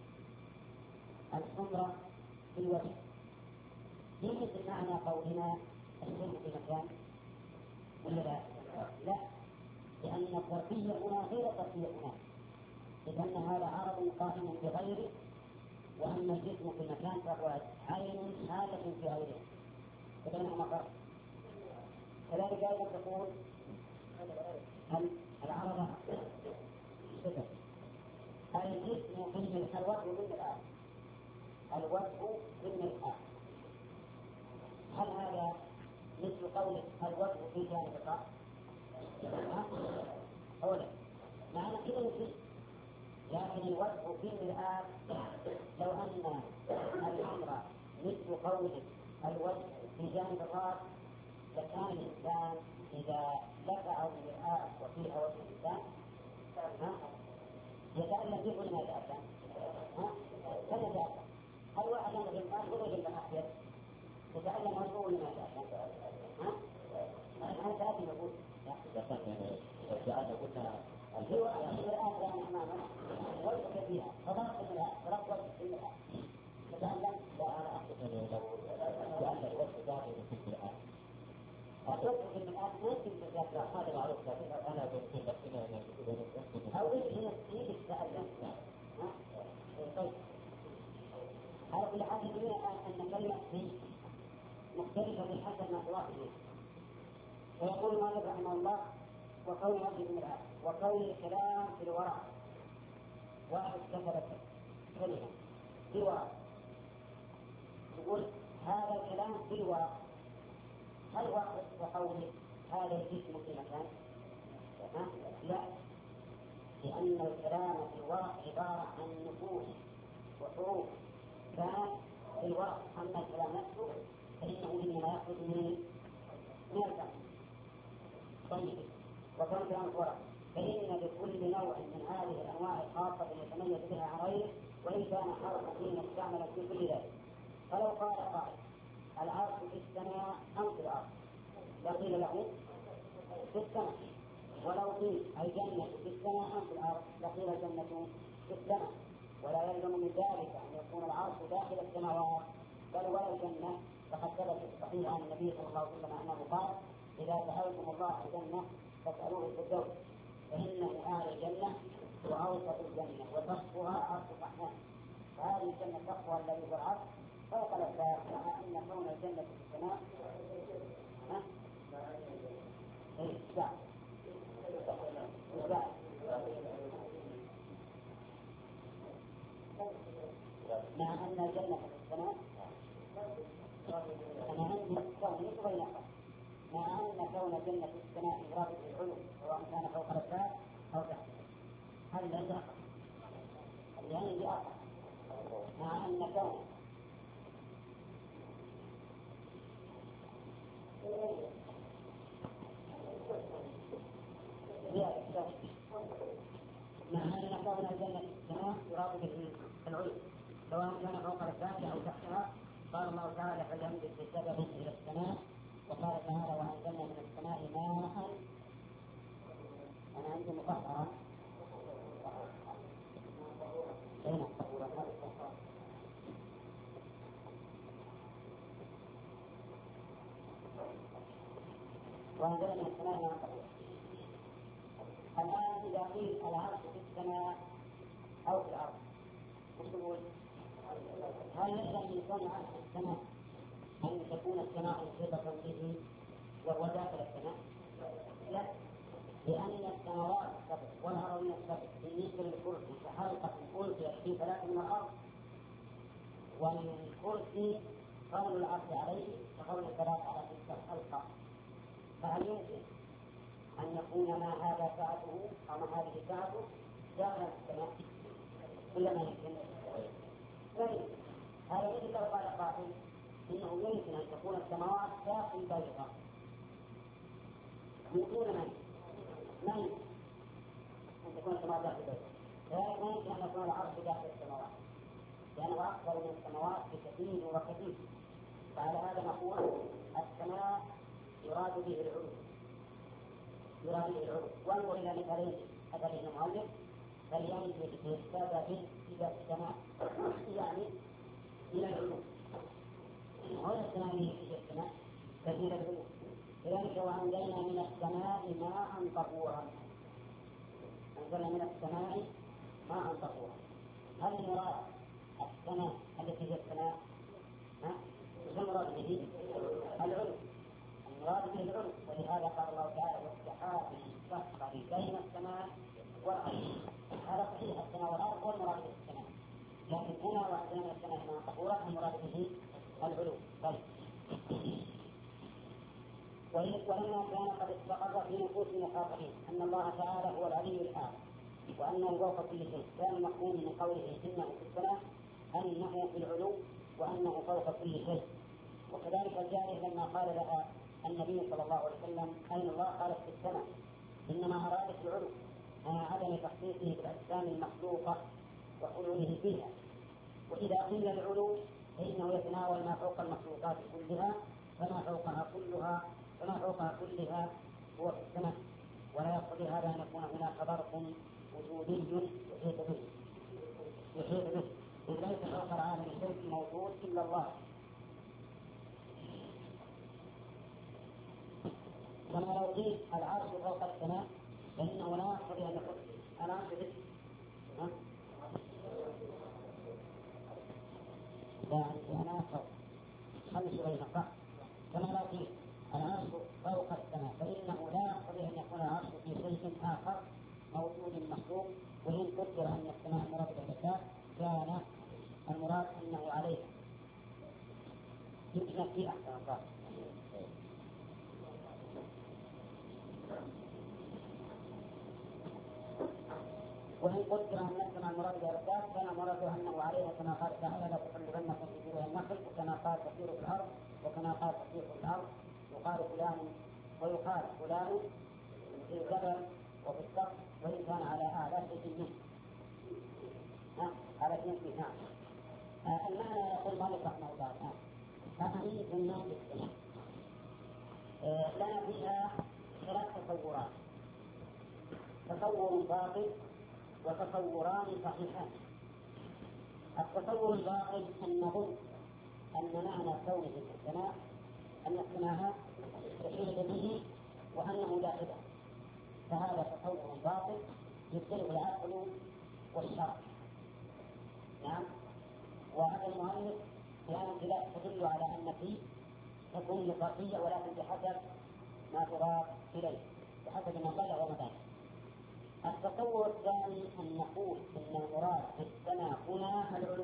الحمرة في الوجه، مثل معنى قولنا الشيء في مكان ولا لا؟ لا، لأن الظرفية هنا غير الظرفية هنا، لأن هذا عرض قائم بغيره، وأما الجسم في المكان فهو عين حالة في غيره، فبينهما فرق. كذلك أيضا تقول العرض صفة، الجسم في الوجه بالمرآة، الوجه بالمرآة. هل هذا مثل قولك الوجه في جانب الرأس؟ أولا معنى كده يصير، لكن الوجه في المرآة لو أن الأمر مثل قولك الوجه في جانب الرأس فكان الإنسان إذا دفع المرآة وفيها وجه الإنسان يتألم فيه ولا ما يتألم؟ كم يتألم؟ هل واحد ينظر الإنسان ولا يجب الأخير؟ يتألم وجهه ولا ما يتألم؟ أنا ثلاثة يقول هو المرآة كان أمامه وجهك فيها فضغط المرآة فضغط وجهك المرآة يتألم؟ لا أنا أقصد لأن الوجه ظاهر في المرآة الوجه في المرآة ممكن تتألم هذا معروف لكن أنا بنقول لك أو هي نفسي تتألم طيب على كل حال يقولون أن كلمة في مختلفة بحسب ما تواصل ويقول مالك رحمه الله وقول وجه المرآة وقول الكلام في الورع واحد كتبت كلمة في الورع يقول هذا الكلام في الورع هل واحد وقوله هذا الجسم في مكان؟ لا، لأن الكلام في الورع عبارة عن نفوس وحروف كان في الورع. أما الكلام نفسه فإنه إنما يأخذ من الكلام. طيب وكان كلام الورع فإن لكل نوع من هذه الأنواع الخاصة يتميز بها عن غيره وإن كان حركة مستعملة في كل ذلك. فلو قال قائل العرش في السماء أم في الأرض لقيل له في السماء، ولو قيل الجنة في السماء أم في الأرض لقيل الجنة في السماء، ولا يلزم من ذلك أن يكون العرش داخل السماوات بل ولا الجنة، فقد ثبت الصحيح عن النبي صلى الله عليه وسلم أنه قال إذا سألتم الله الجنة فاسألوه في الدور فإن أهل الجنة وأوسط الجنة وسقفها عرش الرحمن. فهذه الجنة سقفها الذي هو العرش فوق الأسباب، مع أن كون الجنة في السماء مع أن الجنة في السماء أنا عندي كون بينها مع أن كون الجنة في السماء إدراك العلو سواء كان فوق الأسباب أو تحت هذا ليس أقل يعني بأقل مع أن كون مع أن كون الجنة في السماء يراد به العلو سواء كان فوق الأسباب أو تحتها. قال الله تعالى فليمدد بسبب إلى السماء، وقال تعالى وأنزلنا من السماء ماء أنا عندي مطهرا بين الطهورة وأنزلنا من السماء ماء طهورا. الآن إذا قيل العرش في السماء أو في الأرض وش تقول؟ هل يلزم من كون العرش في السماء أن تكون السماء محيطة به وهو داخل السماء؟ لا، لأن السماوات السبع والأراضين السبع بالنسبة للكرسي كحلقة ألقيت في ثلاث من الأرض، والكرسي قول العرش عليه كقول الثلاث على تلك الحلقة. فهل يمكن أن يكون ما هذا ساعته أو ما هذه ساعته داخل السماء؟ ولا ما يمكن؟ طيب هذا مثل لو قال قائل إنه يمكن أن تكون السماوات داخل بيضاء يمكن ما يمكن أن تكون السماوات داخل بيضاء، ذلك ما يمكن أن يكون العرش داخل السماوات لأنه أكبر من السماوات بكثير وكثير. فعلى هذا نقول السماء يراد به العلو وانظر إلى مثالين أتى المؤلف فليمدد بسبب إلى السماء يعني إلى العلو هنا السماء في السماء كثير العلو. لذلك وأنزلنا من السماء ماء طهورا، أنزلنا من السماء ماء طهورا. هل المراد السماء التي هي السماء؟ وش المراد به؟ العلو، المراد به العلو. ولهذا قال الله تعالى والسحاب المسخر بين السماء والأرض. هذا صحيح السماء والأرض والمراد به السماء، لكن هنا وأنزلنا من السماء ماء طهورا المراد به العلو. طيب ولما كان قد استقر في نفوس المخاطبين أن الله تعالى هو العلي الأعلى وأنه فوق كل شيء، كان المفهوم من قوله إنه في السماء أنه في العلو وأنه فوق كل شيء. وكذلك الجارية لما قال لها النبي صلى الله عليه وسلم أين الله؟ قال في السماء، إنما أرادت العلو مع عدم تخصيصه بالأجسام المخلوقة وحلوله فيها. وإذا قيل العلو فإنه يتناول ما فوق المخلوقات كلها، فما فوقها كلها هو في السماء، ولا يقتضي هذا أن يكون هناك برق وجودي يحيط به، إذ ليس فوق العالم شيء موجود إلا الله. كما لو قيل العرش فوق السماء فإنه لا يقتضي أن يكون العرش به يعني أنا فوق خمس غير صح. كما لو قيل العرش فوق السماء فإنه لا يقتضي أن يكون العرش في شيء آخر موجود مخلوق. وإن قدر أن السماء مراد بالذات كان المراد أنه عليها. يمكن في أحسن الله. وإن قدر أن السماء المراد بالذات كان المراد أنه عليها، كما قال تعالى لا تقلبنكم في جذوع النخل، وكما قال تسير في الأرض، وكما قال تسير في الأرض يقال فلان ويقال فلان في الجبل وفي السقف وإن كان على أعلى شيء منه. على شيء نعم. المعنى يقول مالك رحمه الله أأمنتم من في السماء. لنا فيها ثلاث تصورات: تصور باطل وتصوران صحيحان. التصور الباطل أن نظن أن معنى كونه في السماء أن السماء تحيط به وأنه داخله، فهذا تصور باطل يبطله العقل والشرع. نعم. وهذا المؤلف في أمثلة تدل على أن فيه تكون نطاقية ولكن بحسب ما تراد إليه، بحسب ما بلغ ومدان. التصور الثاني أن نقول إن المراد في السماء هنا العلو،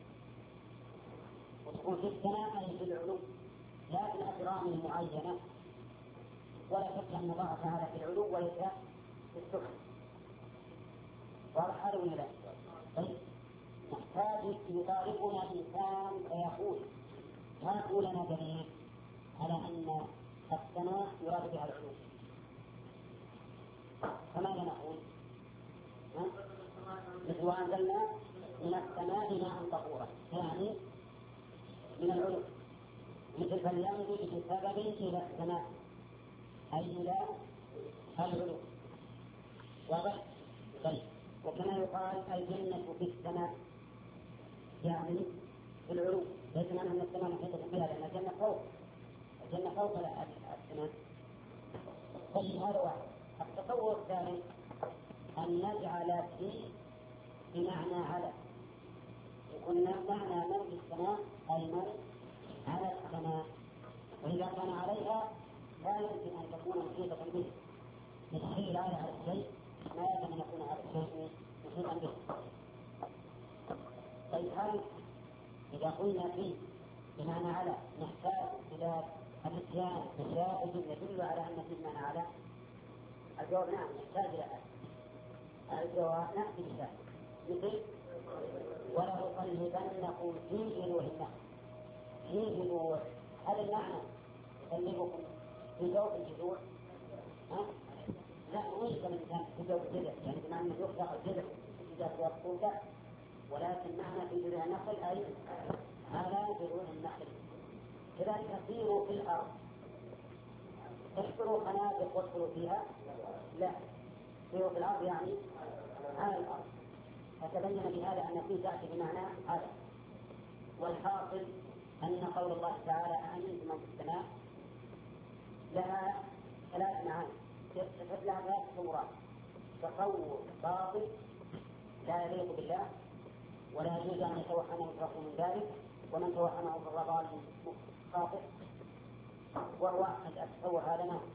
وتكون في السماء أي في العلو لكن أجرام معينة، ولا شك أن الله تعالى في العلو وليس في السفل. واضح هذا ولا لا؟ طيب نحتاج يطالبنا إنسان فيقول هاتوا لنا دليل على أن السماء يراد بها العلو، فماذا نقول؟ مثل وأنزلنا من السماء ماء طهورا، يعني من العلو، مثل فلينظر بسبب إلى السماء أي إلى العلو. واضح؟ طيب وكما يقال الجنة في السماء يعني في العلو، ليس معنى أن السماء محيطة بها لأن الجنة فوق، الجنة فوق السماء. طيب هذا واحد. التصور الثاني أن نجعل في بمعنى على، يكون معنى من في السماء أي من على السماء، وإذا كان عليها لا يمكن أن تكون محيطة به، مستحيل الآية على الشيء ما يمكن أن يكون على الشيء محيطا به. طيب هل إذا قلنا فيه بمعنى على نحتاج إلى الاتيان بشاهد يدل على أن فيه بمعنى على؟ الجواب نعم، نحتاج إلى الجواب نأتي بشاهد مثل ولأقلبنكم في جذوع النخل. في جذوع هذا المعنى يقلبكم في جوف الجذوع؟ لا ليس الإنسان في جوف الجذع، يعني بمعنى أنه يخلق الجذع إذا توقف له، ولكن معنى في جذوع النخل أي على جذوع النخل. كذلك سيروا في الأرض، احفروا خنادق وادخلوا فيها، لا، سيروا في الأرض يعني على الأرض. فتبين بهذا أن فيه تأتي بمعنى هذا. والحاصل أن قول الله تعالى أأمنتم من في السماء لها ثلاث معاني، يتفت لها ثلاث صورات: تصور باطل لا يليق بالله ولا يجوز أن يتوهمه الرب من ذلك، ومن توهمه فالرضال خاطئ. وهو التصور هذا ما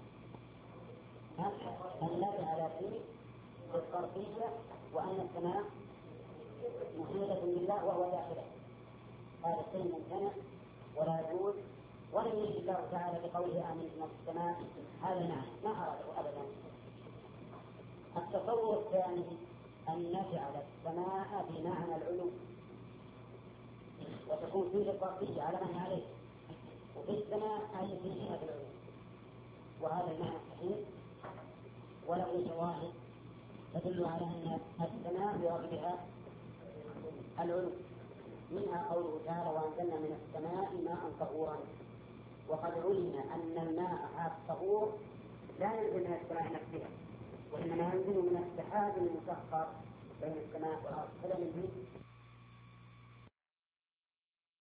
أن نجعل فيه الصرفية وأن السماء محيطة بالله وهو داخله، هذا الشيء ممتنع ولا يجوز، ولم يجد الله تعالى بقوله آمنتم في السماء هذا المعنى، ما أراده أبدا. التصور الثاني أن نجعل السماء بمعنى العلو، وتكون فيه الصرفية على من عليه، وفي السماء أي في جهة العلو، وهذا المعنى صحيح وله شواهد تدل على أن السماء يراد بها العلو، منها قوله تعالى وأنزلنا من السماء ماء طهورا. وقد علم أن الماء الطهور لا ينزل من السماء نفسها، وإنما ينزل من السحاب المسخر بين السماء والأرض، فلا ينزل